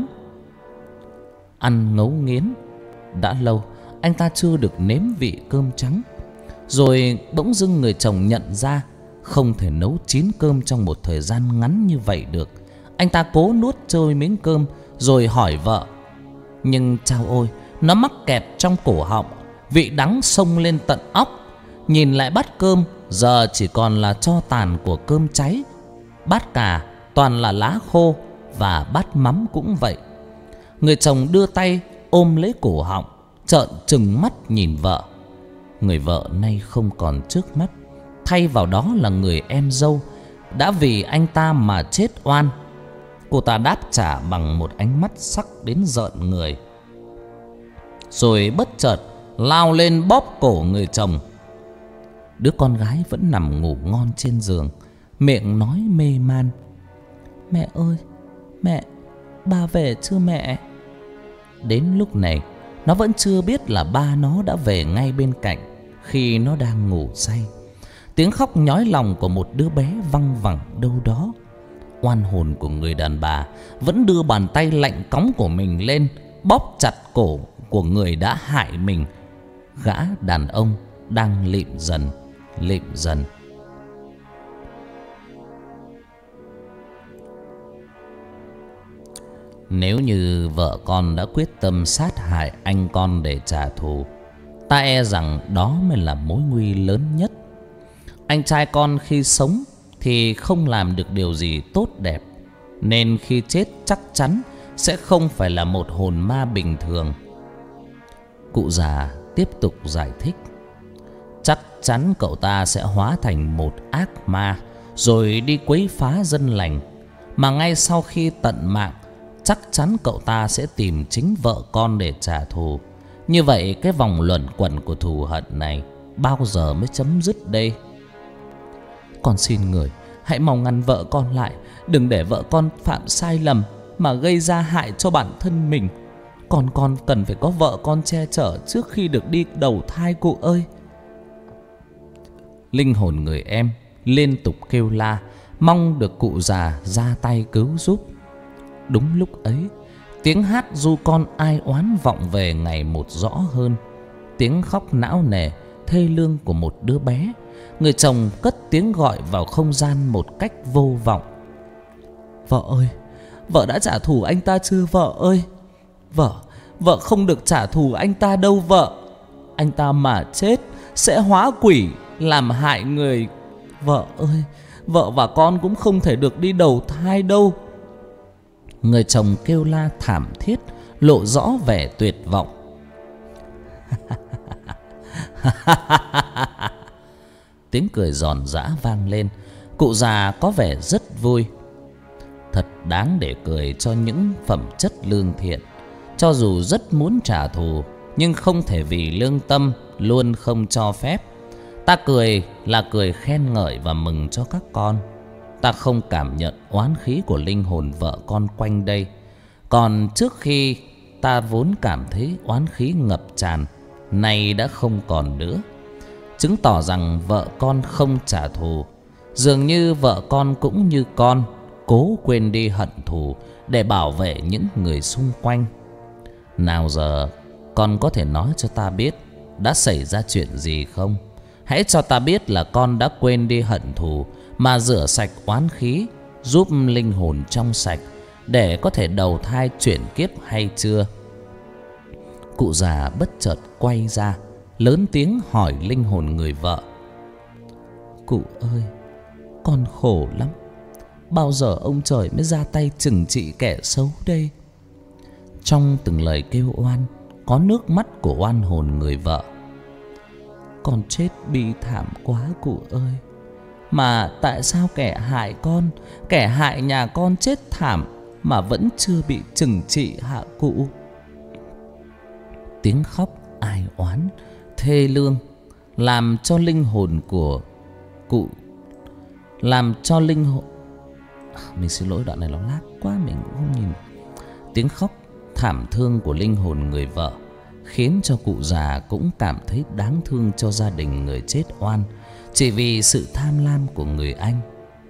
Ăn ngấu nghiến. Đã lâu anh ta chưa được nếm vị cơm trắng. Rồi bỗng dưng người chồng nhận ra không thể nấu chín cơm trong một thời gian ngắn như vậy được. Anh ta cố nuốt trôi miếng cơm rồi hỏi vợ. Nhưng chao ôi, nó mắc kẹt trong cổ họng, vị đắng xông lên tận óc. Nhìn lại bát cơm giờ chỉ còn là tro tàn của cơm cháy. Bát cà toàn là lá khô, và bát mắm cũng vậy. Người chồng đưa tay ôm lấy cổ họng, trợn trừng mắt nhìn vợ. Người vợ nay không còn trước mắt, thay vào đó là người em dâu đã vì anh ta mà chết oan. Cô ta đáp trả bằng một ánh mắt sắc đến rợn người, rồi bất chợt lao lên bóp cổ người chồng. Đứa con gái vẫn nằm ngủ ngon trên giường, miệng nói mê man. Mẹ ơi, mẹ, ba về chưa mẹ? Đến lúc này nó vẫn chưa biết là ba nó đã về ngay bên cạnh khi nó đang ngủ say. Tiếng khóc nhói lòng của một đứa bé văng vẳng đâu đó. Oan hồn của người đàn bà vẫn đưa bàn tay lạnh cóng của mình lên, bóp chặt cổ của người đã hại mình. Gã đàn ông đang lịm dần, lịm dần. Nếu như vợ con đã quyết tâm sát hại anh con để trả thù, ta e rằng đó mới là mối nguy lớn nhất. Anh trai con khi sống thì không làm được điều gì tốt đẹp, nên khi chết chắc chắn sẽ không phải là một hồn ma bình thường. Cụ già tiếp tục giải thích. Chắc chắn cậu ta sẽ hóa thành một ác ma rồi đi quấy phá dân lành. Mà ngay sau khi tận mạng, chắc chắn cậu ta sẽ tìm chính vợ con để trả thù. Như vậy cái vòng luẩn quẩn của thù hận này bao giờ mới chấm dứt đây? Con xin người hãy mau ngăn vợ con lại, đừng để vợ con phạm sai lầm mà gây ra hại cho bản thân mình. Con con cần phải có vợ con che chở trước khi được đi đầu thai cụ ơi. Linh hồn người em liên tục kêu la, mong được cụ già ra tay cứu giúp. Đúng lúc ấy, tiếng hát ru con ai oán vọng về ngày một rõ hơn. Tiếng khóc não nề thê lương của một đứa bé. Người chồng cất tiếng gọi vào không gian một cách vô vọng. Vợ ơi, Vợ đã trả thù anh ta chưa vợ ơi? Vợ, vợ không được trả thù anh ta đâu vợ. Anh ta mà chết sẽ hóa quỷ làm hại người. Vợ ơi, vợ và con cũng không thể được đi đầu thai đâu. Người chồng kêu la thảm thiết, lộ rõ vẻ tuyệt vọng. Tiếng cười giòn giã vang lên. Cụ già có vẻ rất vui. Thật đáng để cười cho những phẩm chất lương thiện. Cho dù rất muốn trả thù, nhưng không thể vì lương tâm luôn không cho phép. Ta cười là cười khen ngợi và mừng cho các con. Ta không cảm nhận oán khí của linh hồn vợ con quanh đây. Còn trước khi ta vốn cảm thấy oán khí ngập tràn, nay đã không còn nữa, chứng tỏ rằng vợ con không trả thù. Dường như vợ con cũng như con, cố quên đi hận thù để bảo vệ những người xung quanh. Nào giờ con có thể nói cho ta biết đã xảy ra chuyện gì không? Hãy cho ta biết là con đã quên đi hận thù mà rửa sạch oán khí, giúp linh hồn trong sạch để có thể đầu thai chuyển kiếp hay chưa? Cụ già bất chợt quay ra, lớn tiếng hỏi linh hồn người vợ. Cụ ơi, con khổ lắm. Bao giờ ông trời mới ra tay trừng trị kẻ xấu đây? Trong từng lời kêu oan có nước mắt của oan hồn người vợ. Con chết bi thảm quá cụ ơi. Mà tại sao kẻ hại con, kẻ hại nhà con chết thảm mà vẫn chưa bị trừng trị hả cụ? Tiếng khóc ai oán thê lương làm cho linh hồn của cụ làm cho linh hồn mình xin lỗi, đoạn này nó lác quá, mình cũng không nhìn. Tiếng khóc thảm thương của linh hồn người vợ khiến cho cụ già cũng cảm thấy đáng thương cho gia đình người chết oan, chỉ vì sự tham lam của người anh.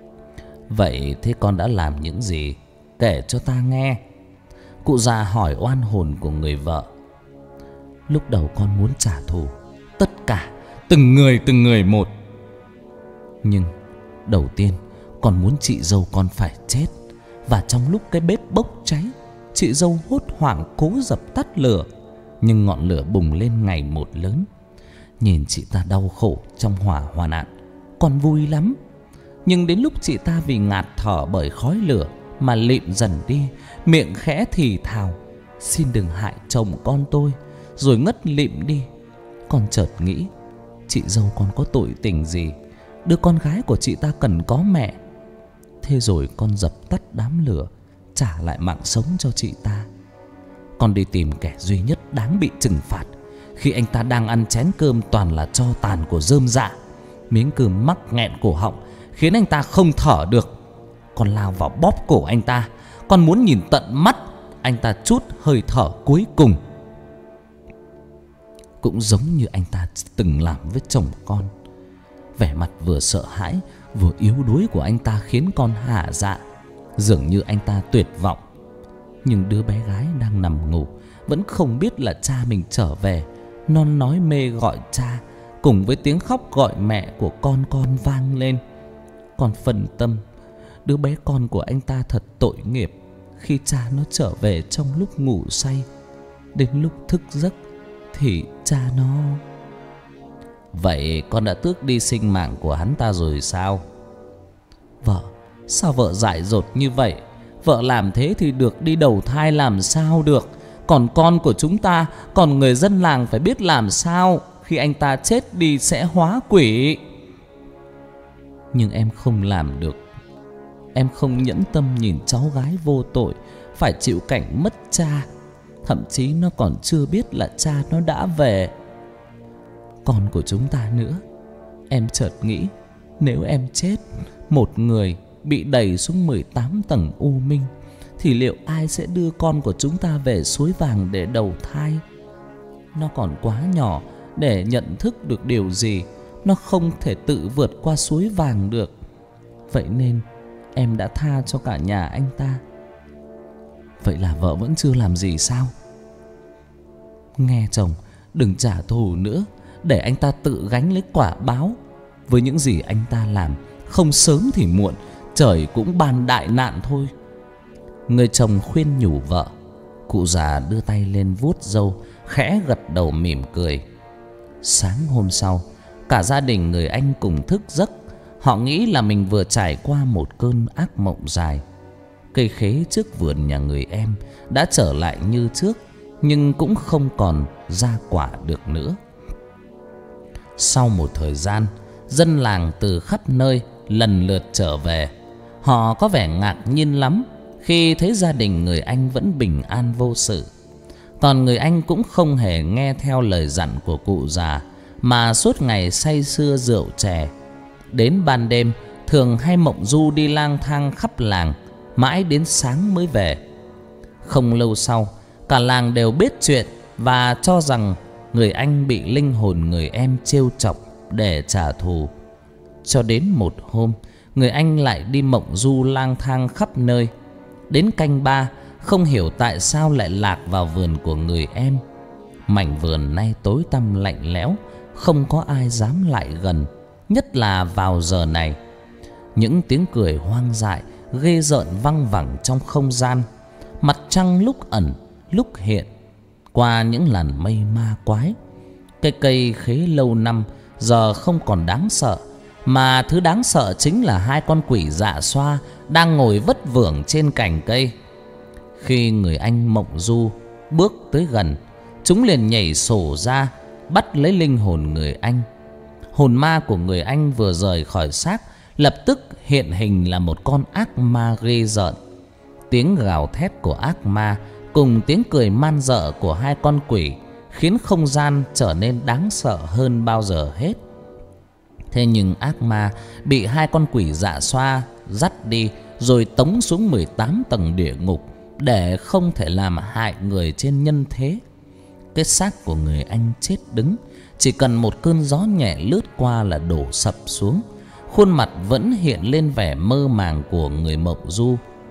Vậy thế con đã làm những gì? Kể cho ta nghe. Cụ già hỏi oan hồn của người vợ. Lúc đầu con muốn trả thù tất cả, từng người từng người một. Nhưng đầu tiên con muốn chị dâu con phải chết. Và trong lúc cái bếp bốc cháy, chị dâu hốt hoảng cố dập tắt lửa. Nhưng ngọn lửa bùng lên ngày một lớn. Nhìn chị ta đau khổ trong hỏa hoạn nạn, con vui lắm. Nhưng đến lúc chị ta vì ngạt thở bởi khói lửa mà lịm dần đi, miệng khẽ thì thào: xin đừng hại chồng con tôi, rồi ngất lịm đi. Con chợt nghĩ, chị dâu con có tội tình gì? Đứa con gái của chị ta cần có mẹ. Thế rồi con dập tắt đám lửa, trả lại mạng sống cho chị ta. Con đi tìm kẻ duy nhất đáng bị trừng phạt. Khi anh ta đang ăn chén cơm toàn là tro tàn của rơm rạ, miếng cơm mắc nghẹn cổ họng khiến anh ta không thở được. Con lao vào bóp cổ anh ta. Con muốn nhìn tận mắt anh ta chút hơi thở cuối cùng. Cũng giống như anh ta từng làm với chồng con. Vẻ mặt vừa sợ hãi vừa yếu đuối của anh ta khiến con hả dạ. Dường như anh ta tuyệt vọng. Nhưng đứa bé gái đang nằm ngủ vẫn không biết là cha mình trở về. Nó nói mê gọi cha, cùng với tiếng khóc gọi mẹ của con con vang lên. Con phân tâm, đứa bé con của anh ta thật tội nghiệp. Khi cha nó trở về trong lúc ngủ say, đến lúc thức giấc thì cha nó... Vậy con đã tước đi sinh mạng của hắn ta rồi sao? Vợ, sao vợ dại dột như vậy? Vợ làm thế thì được đi đầu thai làm sao được? Còn con của chúng ta, còn người dân làng phải biết làm sao khi anh ta chết đi sẽ hóa quỷ. Nhưng em không làm được. Em không nhẫn tâm nhìn cháu gái vô tội phải chịu cảnh mất cha. Thậm chí nó còn chưa biết là cha nó đã về. Con của chúng ta nữa. Em chợt nghĩ, nếu em chết, một người bị đẩy xuống mười tám tầng u minh, thì liệu ai sẽ đưa con của chúng ta về suối vàng để đầu thai? Nó còn quá nhỏ để nhận thức được điều gì. Nó không thể tự vượt qua suối vàng được. Vậy nên em đã tha cho cả nhà anh ta. Vậy là vợ vẫn chưa làm gì sao? Nghe chồng, đừng trả thù nữa, để anh ta tự gánh lấy quả báo. Với những gì anh ta làm, không sớm thì muộn, trời cũng ban đại nạn thôi. Người chồng khuyên nhủ vợ. Cụ già đưa tay lên vuốt râu, khẽ gật đầu mỉm cười. Sáng hôm sau, cả gia đình người anh cùng thức giấc. Họ nghĩ là mình vừa trải qua một cơn ác mộng dài. Cây khế trước vườn nhà người em đã trở lại như trước, nhưng cũng không còn ra quả được nữa. Sau một thời gian, dân làng từ khắp nơi lần lượt trở về. Họ có vẻ ngạc nhiên lắm khi thấy gia đình người anh vẫn bình an vô sự. Còn người anh cũng không hề nghe theo lời dặn của cụ già, mà suốt ngày say sưa rượu chè. Đến ban đêm thường hay mộng du đi lang thang khắp làng, mãi đến sáng mới về. Không lâu sau, cả làng đều biết chuyện và cho rằng người anh bị linh hồn người em trêu chọc để trả thù. Cho đến một hôm, người anh lại đi mộng du lang thang khắp nơi. Đến canh ba, không hiểu tại sao lại lạc vào vườn của người em. Mảnh vườn nay tối tăm lạnh lẽo, không có ai dám lại gần, nhất là vào giờ này. Những tiếng cười hoang dại ghê rợn văng vẳng trong không gian. Mặt trăng lúc ẩn lúc hiện qua những làn mây ma quái. Cây cây khế lâu năm giờ không còn đáng sợ, mà thứ đáng sợ chính là hai con quỷ dạ xoa đang ngồi vất vưởng trên cành cây. Khi người anh mộng du bước tới gần, chúng liền nhảy sổ ra bắt lấy linh hồn người anh. Hồn ma của người anh vừa rời khỏi xác lập tức hiện hình là một con ác ma ghê rợn. Tiếng gào thét của ác ma cùng tiếng cười man dợ của hai con quỷ khiến không gian trở nên đáng sợ hơn bao giờ hết. Thế nhưng ác ma bị hai con quỷ dạ xoa dắt đi rồi tống xuống mười tám tầng địa ngục để không thể làm hại người trên nhân thế. Cái xác của người anh chết đứng, chỉ cần một cơn gió nhẹ lướt qua là đổ sập xuống. Khuôn mặt vẫn hiện lên vẻ mơ màng của người mộng du.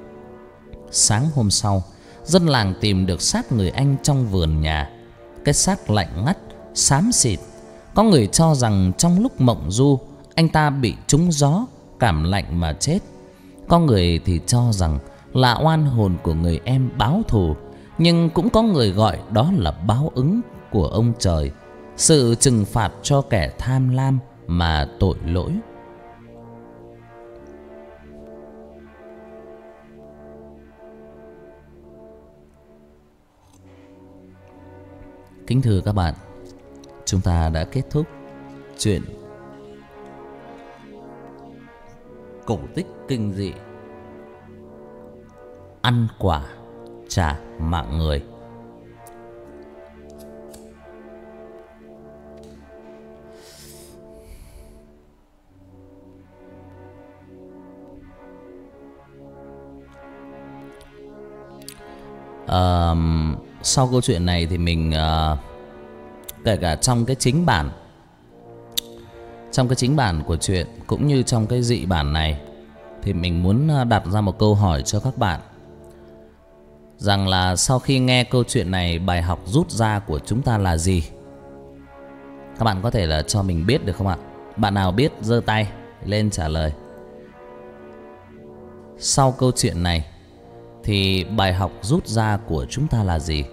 Sáng hôm sau, dân làng tìm được xác người anh trong vườn nhà. Cái xác lạnh ngắt, xám xịt. Có người cho rằng trong lúc mộng du, anh ta bị trúng gió, cảm lạnh mà chết. Có người thì cho rằng là oan hồn của người em báo thù, nhưng cũng có người gọi đó là báo ứng của ông trời, sự trừng phạt cho kẻ tham lam mà tội lỗi. Kính thưa các bạn, chúng ta đã kết thúc chuyện cổ tích kinh dị ăn quả trả mạng người. À, sau câu chuyện này thì mình uh, kể cả trong cái chính bản Trong cái chính bản của chuyện cũng như trong cái dị bản này, thì mình muốn đặt ra một câu hỏi cho các bạn, rằng là sau khi nghe câu chuyện này, bài học rút ra của chúng ta là gì? Các bạn có thể là cho mình biết được không ạ? Bạn nào biết giơ tay lên trả lời. Sau câu chuyện này thì bài học rút ra của chúng ta là gì?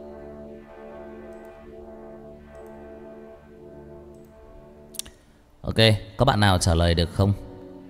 Ok, có bạn nào trả lời được không?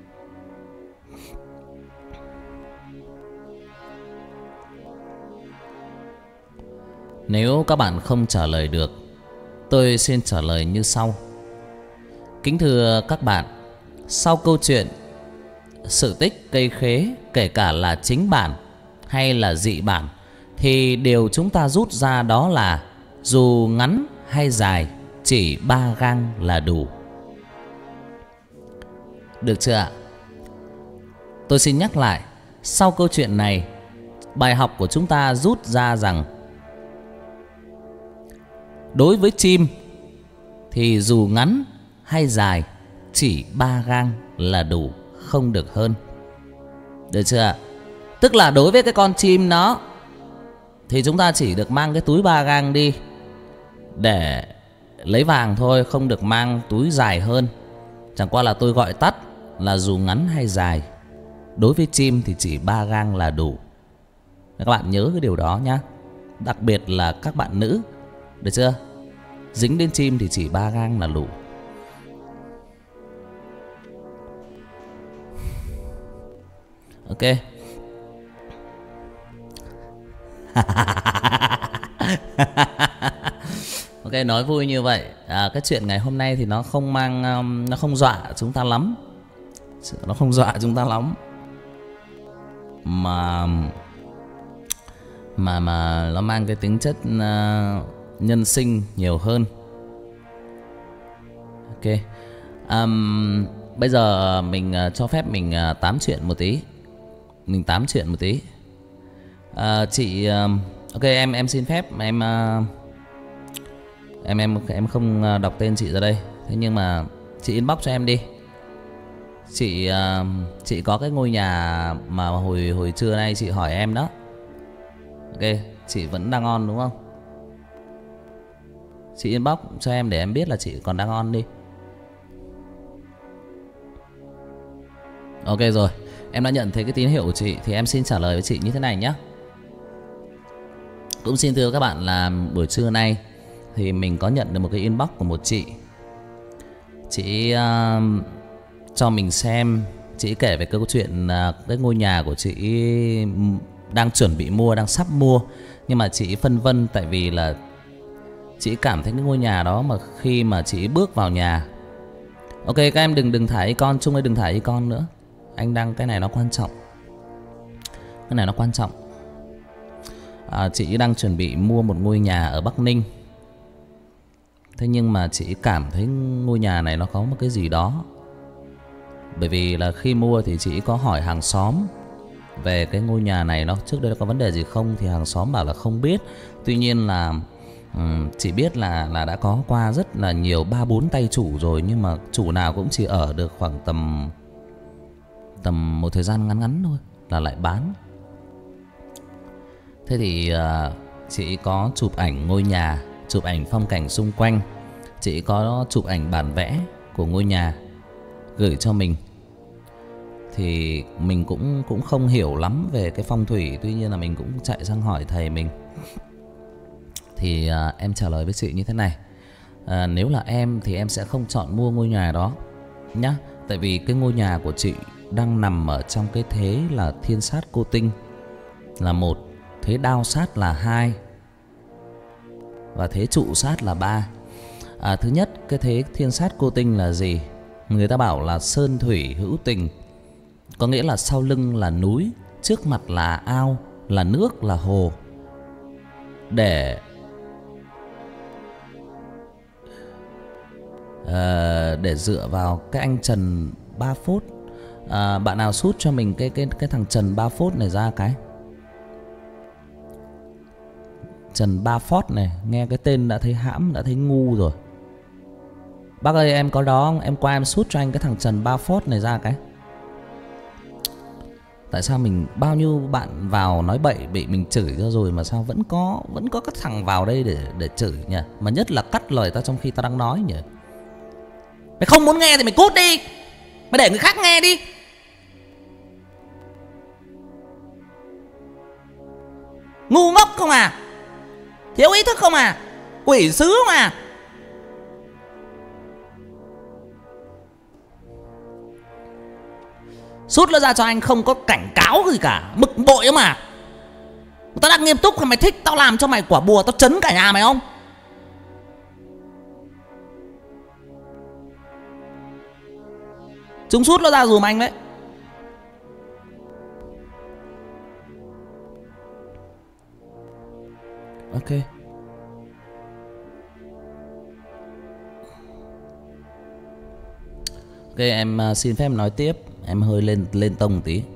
Nếu các bạn không trả lời được, tôi xin trả lời như sau. Kính thưa các bạn, sau câu chuyện sự tích cây khế, kể cả là chính bản hay là dị bản, thì điều chúng ta rút ra đó là dù ngắn hay dài, chỉ ba gang là đủ. Được chưa ạ? Tôi xin nhắc lại, sau câu chuyện này, bài học của chúng ta rút ra rằng đối với chim thì dù ngắn hay dài, chỉ ba gang là đủ, không được hơn. Được chưa ạ? Tức là đối với cái con chim nó thì chúng ta chỉ được mang cái túi ba gang đi để lấy vàng thôi, không được mang túi dài hơn. Chẳng qua là tôi gọi tắt là dù ngắn hay dài, đối với chim thì chỉ ba gang là đủ. Các bạn nhớ cái điều đó nhá. Đặc biệt là các bạn nữ, được chưa? Dính đến chim thì chỉ ba gang là đủ. Ok. Ok, nói vui như vậy. À, cái chuyện ngày hôm nay thì nó không mang um, nó không dọa chúng ta lắm. Nó không dọa chúng ta lắm. Mà mà mà nó mang cái tính chất uh, nhân sinh nhiều hơn. Ok. Um, bây giờ mình uh, cho phép mình uh, tám chuyện một tí. Mình tám chuyện một tí. Uh, chị uh, ok, em em xin phép em uh, em em em không đọc tên chị ra đây. Thế nhưng mà chị inbox cho em đi. Chị uh, chị có cái ngôi nhà mà hồi hồi trưa nay chị hỏi em đó. Ok, chị vẫn đang on đúng không? Chị inbox cho em để em biết là chị còn đang on đi. Ok rồi, em đã nhận thấy cái tín hiệu của chị thì em xin trả lời với chị như thế này nhé. Cũng xin thưa các bạn là buổi trưa nay thì mình có nhận được một cái inbox của một chị. Chị uh, cho mình xem, chị kể về câu chuyện uh, cái ngôi nhà của chị đang chuẩn bị mua, đang sắp mua. Nhưng mà chị phân vân tại vì là chị cảm thấy cái ngôi nhà đó mà khi mà chị bước vào nhà. Ok, các em đừng đừng thả icon, Trung ơi đừng thả icon nữa. Anh đang, cái này nó quan trọng. Cái này nó quan trọng. À, chị đang chuẩn bị mua một ngôi nhà ở Bắc Ninh. Thế nhưng mà chị cảm thấy ngôi nhà này nó có một cái gì đó. Bởi vì là khi mua thì chị có hỏi hàng xóm về cái ngôi nhà này nó trước đây nó có vấn đề gì không, thì hàng xóm bảo là không biết. Tuy nhiên là um, chị biết là là đã có qua rất là nhiều, ba bốn tay chủ rồi, nhưng mà chủ nào cũng chỉ ở được khoảng tầm tầm một thời gian ngắn ngắn thôi là lại bán. Thế thì uh, chị có chụp ảnh ngôi nhà, chụp ảnh phong cảnh xung quanh, chị có chụp ảnh bản vẽ của ngôi nhà gửi cho mình. Thì mình cũng cũng không hiểu lắm về cái phong thủy, tuy nhiên là mình cũng chạy sang hỏi thầy mình. Thì à, em trả lời với chị như thế này. à, Nếu là em thì em sẽ không chọn mua ngôi nhà đó nhá. Tại vì cái ngôi nhà của chị đang nằm ở trong cái thế là thiên sát cô tinh là một, thế đao sát là hai, và thế trụ sát là ba. à, Thứ nhất, cái thế thiên sát cô tinh là gì? Người ta bảo là sơn thủy hữu tình. Có nghĩa là sau lưng là núi, trước mặt là ao, là nước, là hồ. Để à, để dựa vào cái anh Trần Ba Phốt. à, Bạn nào sút cho mình cái, cái, cái thằng Trần Ba Phốt này ra cái. Trần Ba Phốt này, nghe cái tên đã thấy hãm, đã thấy ngu rồi. Bác ơi em có đó không? Em qua em sút cho anh cái thằng Trần Ba Phốt này ra cái. Tại sao mình bao nhiêu bạn vào nói bậy bị mình chửi ra rồi mà sao vẫn có vẫn có các thằng vào đây để để chửi nhỉ? Mà nhất là cắt lời ta trong khi ta đang nói nhỉ? Mày không muốn nghe thì mày cút đi. Mày để người khác nghe đi. Ngu ngốc không à? Thiếu ý thức không à? Quỷ sứ không à? Sút nó ra cho anh không có cảnh cáo gì cả. Bực bội không à? Tao đang nghiêm túc, mày thích tao làm cho mày quả bùa tao chấn cả nhà mày không? Chúng sút nó ra dùm anh đấy. Ok. Ok, em uh, xin phép nói tiếp. Em hơi lên lên tông một tí.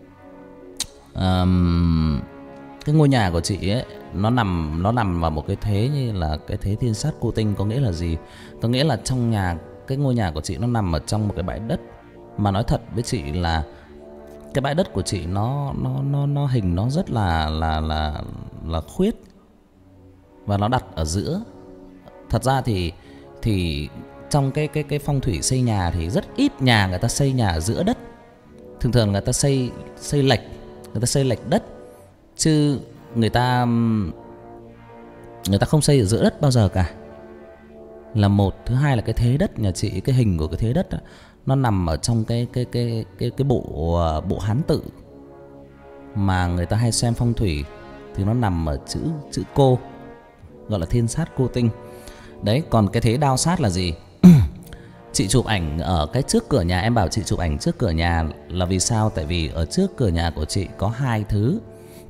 um, Cái ngôi nhà của chị ấy nó nằm nó nằm vào một cái thế như là cái thế thiên sát cô tinh. Có nghĩa là gì? Có nghĩa là trong nhà, cái ngôi nhà của chị nó nằm ở trong một cái bãi đất. Mà nói thật với chị là cái bãi đất của chị nó nó nó nó hình nó rất là là là là khuyết, và nó đặt ở giữa. Thật ra thì thì trong cái cái cái phong thủy xây nhà thì rất ít nhà người ta xây nhà ở giữa đất. Thường thường người ta xây xây lệch, người ta xây lệch đất. Chứ người ta Người ta không xây ở giữa đất bao giờ cả. Là một. Thứ hai là cái thế đất nhà chị, cái hình của cái thế đất đó, nó nằm ở trong cái cái cái cái cái bộ bộ Hán tự mà người ta hay xem phong thủy, thì nó nằm ở chữ chữ cô, gọi là thiên sát cô tinh. Đấy, còn cái thế đao sát là gì? Chị chụp ảnh ở cái trước cửa nhà. Em bảo chị chụp ảnh trước cửa nhà là vì sao? Tại vì ở trước cửa nhà của chị có hai thứ.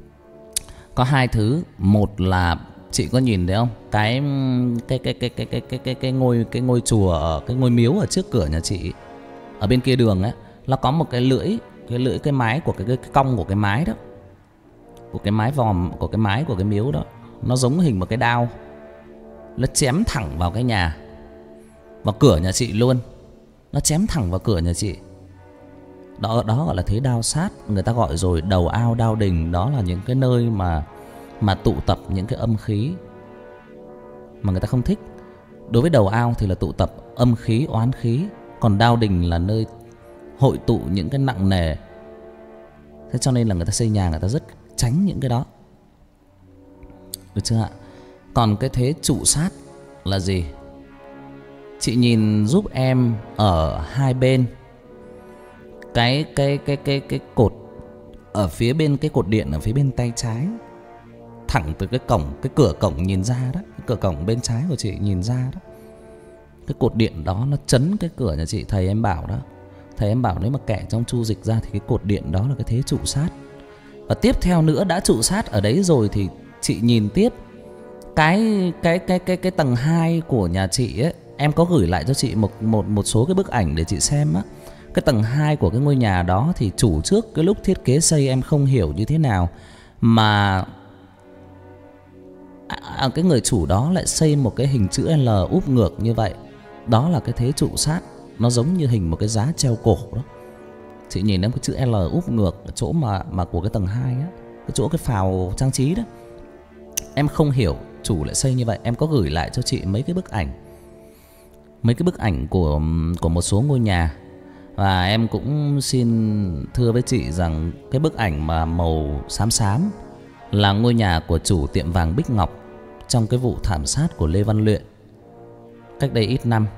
Có hai thứ. Một là chị có nhìn thấy không? Cái cái cái cái cái cái cái cái cái ngôi cái ngôi chùa ở cái ngôi miếu ở trước cửa nhà chị, ở bên kia đường ấy, nó có một cái lưỡi, cái lưỡi cái mái của cái, cái, cái cong của cái mái đó, của cái mái vòm của cái mái của cái miếu đó, nó giống hình một cái đao, nó chém thẳng vào cái nhà, vào cửa nhà chị luôn. Nó chém thẳng vào cửa nhà chị. Đó đó gọi là thế đao sát. Người ta gọi rồi đầu ao đao đình. Đó là những cái nơi mà mà tụ tập những cái âm khí mà người ta không thích. Đối với đầu ao thì là tụ tập âm khí, oán khí. Còn đao đình là nơi hội tụ những cái nặng nề. Thế cho nên là người ta xây nhà, người ta rất tránh những cái đó. Được chưa ạ? Còn cái thế trụ sát là gì? Chị nhìn giúp em ở hai bên cái cái cái cái cái cột ở phía bên cái cột điện ở phía bên tay trái, thẳng từ cái cổng, cái cửa cổng nhìn ra đó, cái cửa cổng bên trái của chị nhìn ra đó, cái cột điện đó nó chấn cái cửa nhà chị. Thầy em bảo đó, thầy em bảo nếu mà kẻ trong chu dịch ra thì cái cột điện đó là cái thế trụ sát. Và tiếp theo nữa, đã trụ sát ở đấy rồi thì chị nhìn tiếp cái cái cái cái cái tầng hai của nhà chị ấy. Em có gửi lại cho chị một một một số cái bức ảnh để chị xem á. Cái tầng hai của cái ngôi nhà đó thì chủ trước cái lúc thiết kế xây em không hiểu như thế nào mà à, cái người chủ đó lại xây một cái hình chữ L úp ngược như vậy. Đó là cái thế trụ sát. Nó giống như hình một cái giá treo cổ đó. Chị nhìn đến cái chữ L úp ngược ở chỗ mà mà của cái tầng hai á, cái chỗ cái phào trang trí đó. Em không hiểu chủ lại xây như vậy. Em có gửi lại cho chị mấy cái bức ảnh, mấy cái bức ảnh của của một số ngôi nhà. Và em cũng xin thưa với chị rằng cái bức ảnh mà màu xám xám là ngôi nhà của chủ tiệm vàng Bích Ngọc trong cái vụ thảm sát của Lê Văn Luyện cách đây ít năm.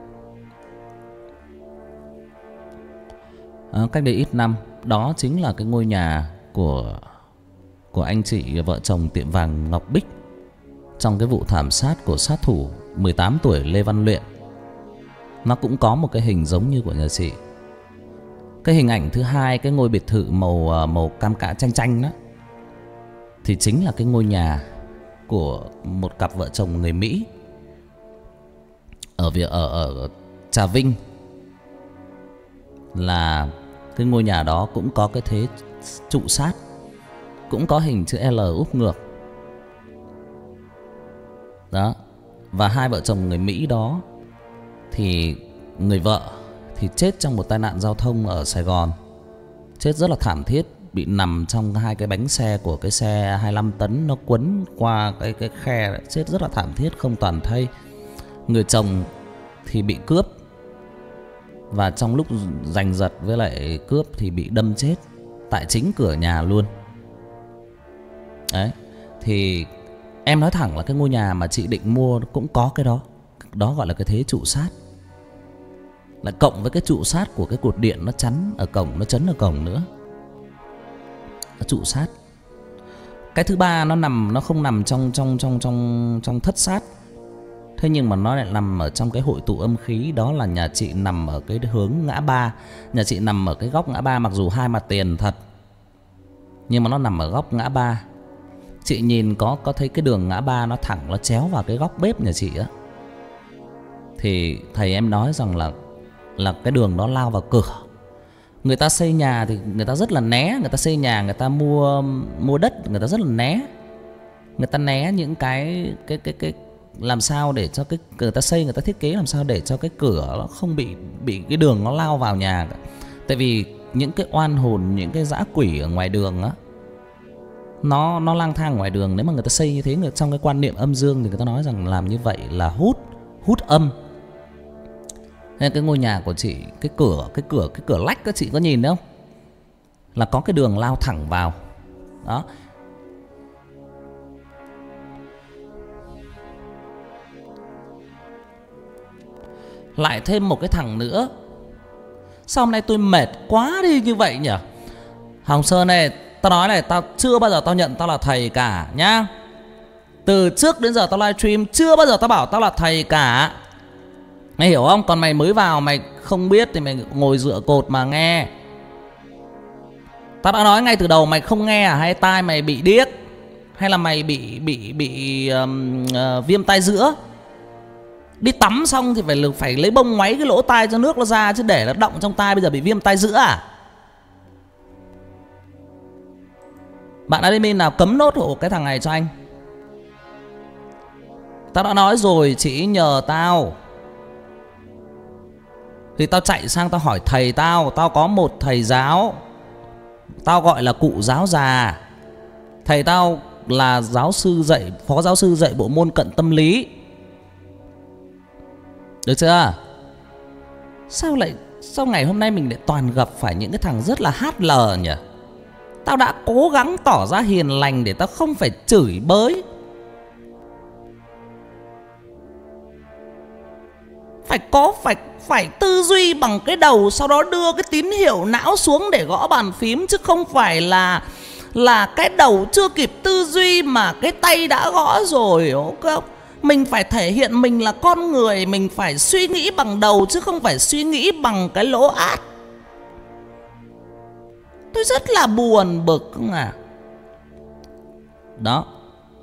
À, cách đây ít năm, đó chính là cái ngôi nhà của của anh chị vợ chồng tiệm vàng Ngọc Bích trong cái vụ thảm sát của sát thủ mười tám tuổi Lê Văn Luyện. Nó cũng có một cái hình giống như của nhà chị. Cái hình ảnh thứ hai, cái ngôi biệt thự màu màu cam cạ chanh chanh đó, thì chính là cái ngôi nhà của một cặp vợ chồng người Mỹ ở việc ở ở Trà Vinh. Là cái ngôi nhà đó cũng có cái thế trụ sát, cũng có hình chữ L úp ngược đó. Và hai vợ chồng người Mỹ đó thì người vợ thì chết trong một tai nạn giao thông ở Sài Gòn. Chết rất là thảm thiết, bị nằm trong hai cái bánh xe của cái xe hai mươi lăm tấn, nó quấn qua cái cái khe, chết rất là thảm thiết, không toàn thây. Người chồng thì bị cướp, và trong lúc giành giật với lại cướp thì bị đâm chết tại chính cửa nhà luôn. Đấy, thì em nói thẳng là cái ngôi nhà mà chị định mua cũng có cái đó. Đó gọi là cái thế trụ sát. Lại cộng với cái trụ sát của cái cột điện nó chắn ở cổng, nó chấn ở cổng nữa. Nó trụ sát. Cái thứ ba nó nằm, nó không nằm trong trong trong trong trong thất sát. Thế nhưng mà nó lại nằm ở trong cái hội tụ âm khí. Đó là nhà chị nằm ở cái hướng ngã ba. Nhà chị nằm ở cái góc ngã ba, mặc dù hai mặt tiền thật, nhưng mà nó nằm ở góc ngã ba. Chị nhìn có có thấy cái đường ngã ba nó thẳng, nó chéo vào cái góc bếp nhà chị á. Thì thầy em nói rằng là là cái đường đó lao vào cửa. Người ta xây nhà thì người ta rất là né. Người ta xây nhà, người ta mua mua đất, người ta rất là né. Người ta né những cái cái cái cái làm sao để cho cái người ta xây, người ta thiết kế làm sao để cho cái cửa nó không bị bị cái đường nó lao vào nhà. Tại vì những cái oan hồn, những cái dã quỷ ở ngoài đường á, nó nó lang thang ngoài đường. Nếu mà người ta xây như thế, người trong cái quan niệm âm dương thì người ta nói rằng làm như vậy là hút hút âm. Nên cái ngôi nhà của chị, cái cửa cái cửa cái cửa lách các chị có nhìn thấy không? Là có cái đường lao thẳng vào. Đó. lại thêm một cái thằng nữa. Sao hôm nay tôi mệt quá đi như vậy nhỉ? Hồng Sơn này, tao nói này, tao chưa bao giờ tao nhận tao là thầy cả nhá. Từ trước đến giờ tao livestream chưa bao giờ tao bảo tao là thầy cả. Mày hiểu không? Còn mày mới vào mày không biết thì mày ngồi dựa cột mà nghe. Tao đã nói ngay từ đầu, mày không nghe à? Hay tai mày bị điếc? Hay là mày bị bị bị um, uh, viêm tai giữa? Đi tắm xong thì phải phải lấy bông ngoáy cái lỗ tai cho nước nó ra, chứ để nó động trong tai bây giờ bị viêm tai giữa à? Bạn admin nào cấm nốt hộ cái thằng này cho anh. Tao đã nói rồi, chỉ nhờ tao thì tao chạy sang tao hỏi thầy tao. Tao có một thầy giáo, tao gọi là cụ giáo già. Thầy tao là giáo sư dạy, phó giáo sư dạy bộ môn cận tâm lý. Được chưa? Sao lại, sao ngày hôm nay mình lại toàn gặp phải những cái thằng rất là hát lờ nhỉ? Tao đã cố gắng tỏ ra hiền lành để tao không phải chửi bới. Phải có, phải phải tư duy bằng cái đầu, sau đó đưa cái tín hiệu não xuống để gõ bàn phím, chứ không phải là là cái đầu chưa kịp tư duy mà cái tay đã gõ rồi. Ok, mình phải thể hiện mình là con người, mình phải suy nghĩ bằng đầu chứ không phải suy nghĩ bằng cái lỗ át. Tôi rất là buồn bực không à. Đó.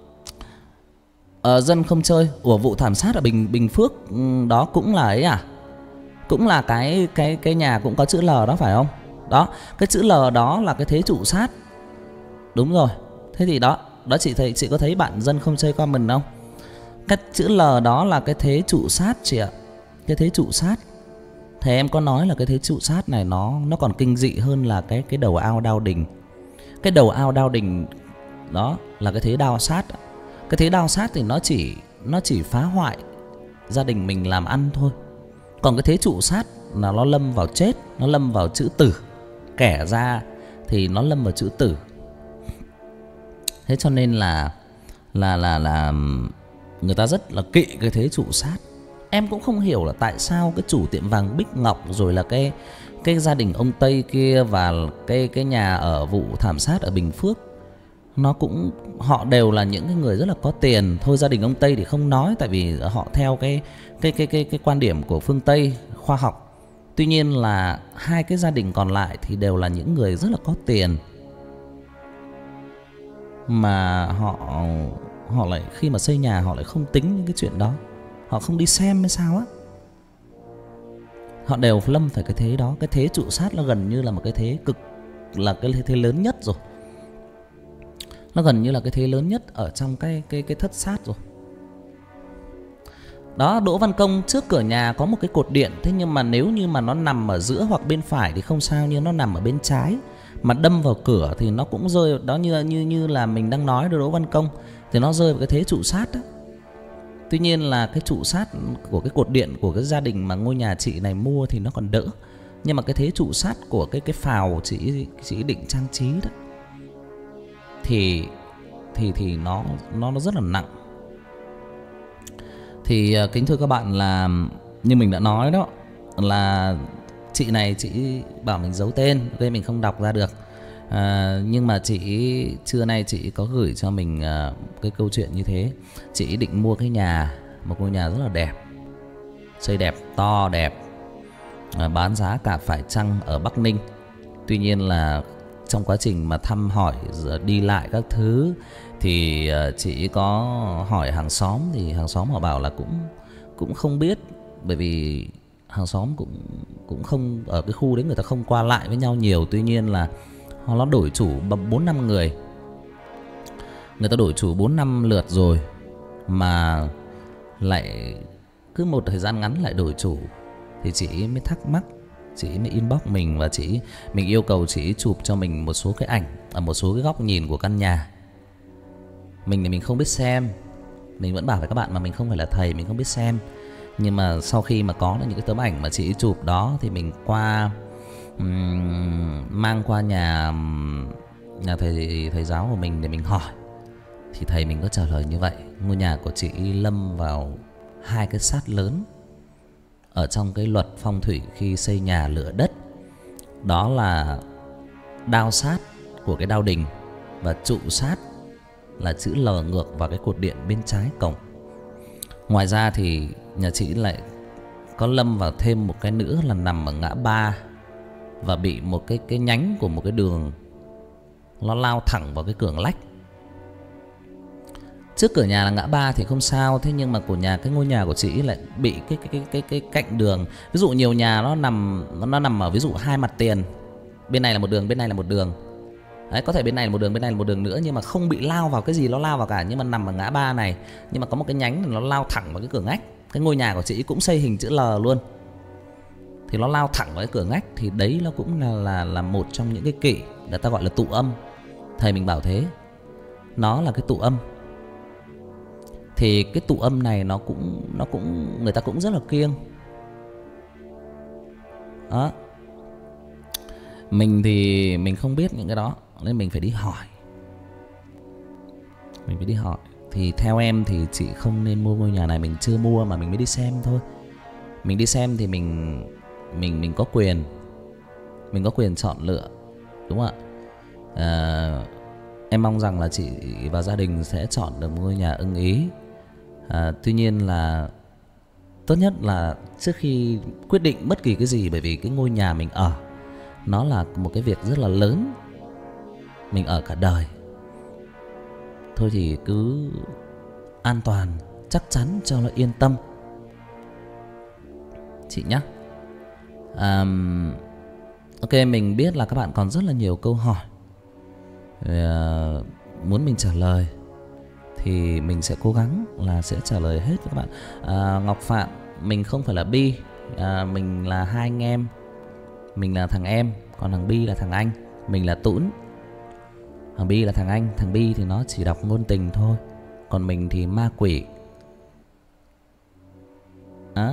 Ờ, dân không chơi. Ủa, vụ thảm sát ở Bình Bình Phước đó cũng là ấy à? Cũng là cái cái cái nhà cũng có chữ L đó phải không? Đó, cái chữ L đó là cái thế trụ sát. Đúng rồi. Thế thì đó, đó chị thấy, chị có thấy bạn dân không chơi comment không? Cái chữ L đó là cái thế trụ sát chị ạ. Cái thế trụ sát. Thầy em có nói là cái thế trụ sát này nó nó còn kinh dị hơn là cái cái đầu ao đao đình. Cái đầu ao đao đình đó là cái thế đao sát. Cái thế đao sát thì nó chỉ nó chỉ phá hoại gia đình mình làm ăn thôi. Còn cái thế trụ sát là nó lâm vào chết, nó lâm vào chữ tử. Kẻ ra thì nó lâm vào chữ tử. Thế cho nên là là là là người ta rất là kỵ cái thế trụ sát. Em cũng không hiểu là tại sao cái chủ tiệm vàng Bích Ngọc, rồi là cái cái gia đình ông Tây kia và cái cái nhà ở vụ thảm sát ở Bình Phước, nó cũng, họ đều là những cái người rất là có tiền. Thôi gia đình ông Tây thì không nói, tại vì họ theo cái cái cái cái cái quan điểm của phương Tây khoa học. Tuy nhiên là hai cái gia đình còn lại thì đều là những người rất là có tiền, mà họ họ lại khi mà xây nhà họ lại không tính những cái chuyện đó, họ không đi xem hay sao á. Họ đều lâm phải cái thế đó. Cái thế trụ sát nó gần như là một cái thế cực, là cái thế lớn nhất rồi. Nó gần như là cái thế lớn nhất ở trong cái cái cái thất sát rồi. Đó, Đỗ Văn Công trước cửa nhà có một cái cột điện. Thế nhưng mà nếu như mà nó nằm ở giữa hoặc bên phải thì không sao, nhưng nó nằm ở bên trái mà đâm vào cửa thì nó cũng rơi đó, như như như là mình đang nói Đỗ Văn Công thì nó rơi vào cái thế trụ sát đó. Tuy nhiên là cái trụ sát của cái cột điện của cái gia đình mà ngôi nhà chị này mua thì nó còn đỡ, nhưng mà cái thế trụ sát của cái cái phào chị chị định trang trí đó thì thì thì nó nó nó rất là nặng. Thì kính thưa các bạn, là như mình đã nói đó, là chị này chị bảo mình giấu tên nên mình không đọc ra được. À, nhưng mà chị trưa nay chị có gửi cho mình à, cái câu chuyện như thế. Chị định mua cái nhà, một ngôi nhà rất là đẹp, xây đẹp, to đẹp, à, bán giá cả phải chăng ở Bắc Ninh. Tuy nhiên là trong quá trình mà thăm hỏi đi lại các thứ thì à, chị có hỏi hàng xóm, thì hàng xóm họ bảo là cũng cũng không biết, bởi vì hàng xóm cũng cũng không, ở cái khu đấy người ta không qua lại với nhau nhiều. Tuy nhiên là nó đổi chủ bốn năm người, người ta đổi chủ bốn năm lượt rồi mà lại cứ một thời gian ngắn lại đổi chủ. Thì chị mới thắc mắc, chị mới inbox mình và chị mình yêu cầu chị chụp cho mình một số cái ảnh ở một số cái góc nhìn của căn nhà. Mình thì mình không biết xem, mình vẫn bảo với các bạn mà mình không phải là thầy, mình không biết xem. Nhưng mà sau khi mà có được những cái tấm ảnh mà chị chụp đó thì mình qua um, mang qua nhà nhà thầy thầy giáo của mình để mình hỏi. Thì thầy mình có trả lời như vậy: ngôi nhà của chị lâm vào hai cái sát lớn ở trong cái luật phong thủy khi xây nhà lựa đất. Đó là đao sát của cái đao đình và trụ sát là chữ L ngược vào cái cột điện bên trái cổng. Ngoài ra thì nhà chị lại có lâm vào thêm một cái nữa là nằm ở ngã ba và bị một cái cái nhánh của một cái đường nó lao thẳng vào cái cửa lách. Trước cửa nhà là ngã ba thì không sao, thế nhưng mà của nhà cái ngôi nhà của chị lại bị cái cái cái cái cái cạnh đường. Ví dụ nhiều nhà nó nằm nó nằm ở ví dụ hai mặt tiền. Bên này là một đường, bên này là một đường. Đấy, có thể bên này là một đường, bên này là một đường nữa, nhưng mà không bị lao vào cái gì nó lao vào cả, nhưng mà nằm ở ngã ba này, nhưng mà có một cái nhánh nó lao thẳng vào cái cửa ngách. Cái ngôi nhà của chị cũng xây hình chữ L luôn, thì nó lao thẳng vào cái cửa ngách, thì đấy nó cũng là là là một trong những cái kỷ người ta gọi là tụ âm. Thầy mình bảo thế, nó là cái tụ âm. Thì cái tụ âm này nó cũng nó cũng người ta cũng rất là kiêng. Đó. Mình thì mình không biết những cái đó nên mình phải đi hỏi. Mình phải đi hỏi. Thì theo em thì chị không nên mua ngôi nhà này, mình chưa mua mà mình mới đi xem thôi. Mình đi xem thì mình mình mình có quyền, mình có quyền chọn lựa, đúng không ạ? À, em mong rằng là chị và gia đình sẽ chọn được một ngôi nhà ưng ý. À, tuy nhiên là tốt nhất là trước khi quyết định bất kỳ cái gì, bởi vì cái ngôi nhà mình ở nó là một cái việc rất là lớn, mình ở cả đời. Thôi thì cứ an toàn, chắc chắn cho nó yên tâm chị nhé. à, Ok, mình biết là các bạn còn rất là nhiều câu hỏi à, muốn mình trả lời, thì mình sẽ cố gắng là sẽ trả lời hết với các bạn. à, Ngọc Phạm, mình không phải là Bi, à, mình là hai anh em. Mình là thằng em, còn thằng Bi là thằng anh. Mình là Tũn, thằng Bi là thằng anh. Thằng Bi thì nó chỉ đọc ngôn tình thôi, còn mình thì ma quỷ. Đó.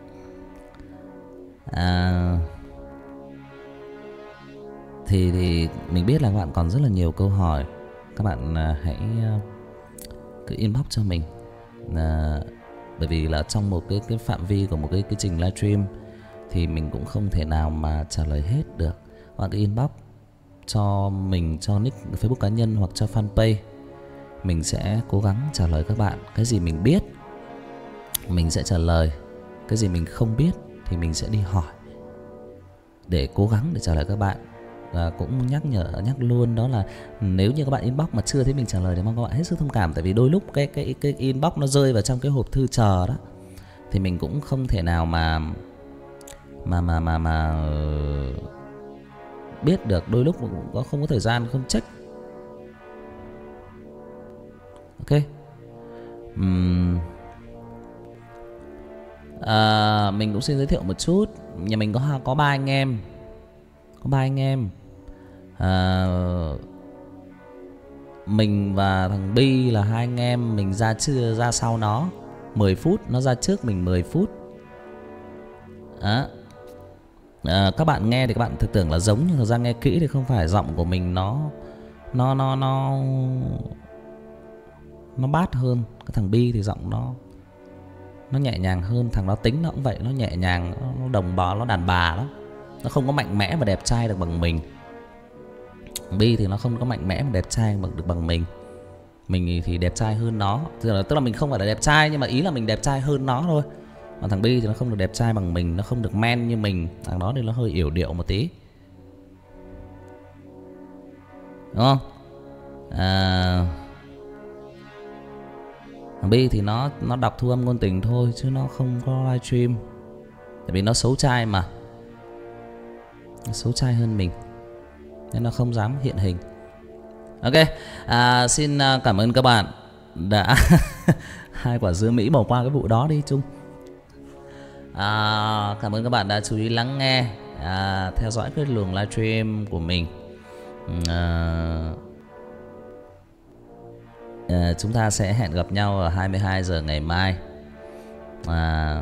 À, thì, thì mình biết là các bạn còn rất là nhiều câu hỏi. Các bạn à, hãy à, cứ inbox cho mình, à, bởi vì là trong một cái, cái phạm vi của một cái, cái trình livestream thì mình cũng không thể nào mà trả lời hết được. Các bạn cứ inbox cho mình, cho nick Facebook cá nhân hoặc cho fanpage. Mình sẽ cố gắng trả lời các bạn. Cái gì mình biết mình sẽ trả lời, cái gì mình không biết thì mình sẽ đi hỏi để cố gắng để trả lời các bạn. Và cũng nhắc nhở nhắc luôn đó là nếu như các bạn inbox mà chưa thấy mình trả lời thì mong các bạn hết sức thông cảm, tại vì đôi lúc cái cái cái inbox nó rơi vào trong cái hộp thư chờ đó, thì mình cũng không thể nào mà mà mà mà mà biết được. Đôi lúc cũng có không có thời gian không check. Ok. Uhm. À, mình cũng xin giới thiệu một chút. Nhà mình có có ba anh em, có ba anh em. À, mình và thằng Bi là hai anh em. Mình ra chưa ra sau nó mười phút, nó ra trước mình mười phút. Đó. À, các bạn nghe thì các bạn thực tưởng là giống, nhưng thực ra nghe kỹ thì không phải. Giọng của mình nó nó nó nó nó bát hơn. Cái thằng Bi thì giọng nó nó nhẹ nhàng hơn. Thằng đó tính nó cũng vậy, nó nhẹ nhàng, nó đồng bò, nó đàn bà lắm. Nó không có mạnh mẽ và đẹp trai được bằng mình. Bi thì nó không có mạnh mẽ và đẹp trai được bằng mình. Mình thì đẹp trai hơn nó. Tức là, tức là mình không phải là đẹp trai, nhưng mà ý là mình đẹp trai hơn nó thôi. Còn thằng Bi thì nó không được đẹp trai bằng mình, nó không được men như mình. Thằng đó thì nó hơi yểu điệu một tí, đúng không? À, thằng Bi thì nó nó đọc thu âm ngôn tình thôi, chứ nó không có livestream. Tại vì nó xấu trai mà, nó xấu trai hơn mình nên nó không dám hiện hình. Ok, à, xin cảm ơn các bạn đã hai quả dưa Mỹ bỏ qua cái vụ đó đi chung. À, cảm ơn các bạn đã chú ý lắng nghe, à, theo dõi cái luồng livestream của mình. À, à, chúng ta sẽ hẹn gặp nhau ở hai mươi hai giờ ngày mai. À,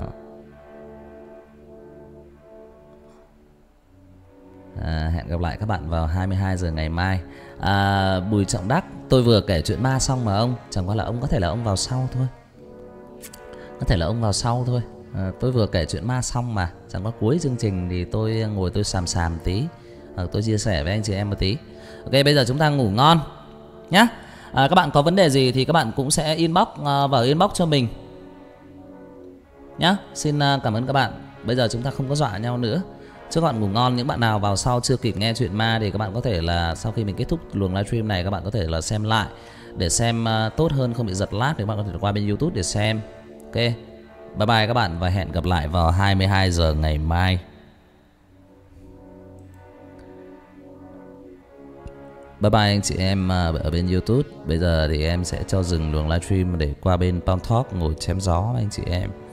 À, hẹn gặp lại các bạn vào hai mươi hai giờ ngày mai. à, Bùi Trọng Đắc, tôi vừa kể chuyện ma xong mà ông. Chẳng qua là ông có thể là ông vào sau thôi, có thể là ông vào sau thôi. À, tôi vừa kể chuyện ma xong mà, chẳng có cuối chương trình thì tôi ngồi tôi xàm xàm tí, à, tôi chia sẻ với anh chị em một tí. Ok, bây giờ chúng ta ngủ ngon nhá. À, các bạn có vấn đề gì thì các bạn cũng sẽ inbox uh, vào inbox cho mình nhá. Xin uh, cảm ơn các bạn. Bây giờ chúng ta không có dọa nhau nữa. Chúc các bạn ngủ ngon. Những bạn nào vào sau chưa kịp nghe chuyện ma thì các bạn có thể là sau khi mình kết thúc luồng livestream này, các bạn có thể là xem lại để xem uh, tốt hơn, không bị giật lag thì các bạn có thể qua bên YouTube để xem. Ok, bye bye các bạn và hẹn gặp lại vào hai mươi hai giờ ngày mai. Bye bye anh chị em ở bên YouTube. Bây giờ thì em sẽ cho dừng luồng livestream để qua bên Palm Talk ngồi chém gió với anh chị em.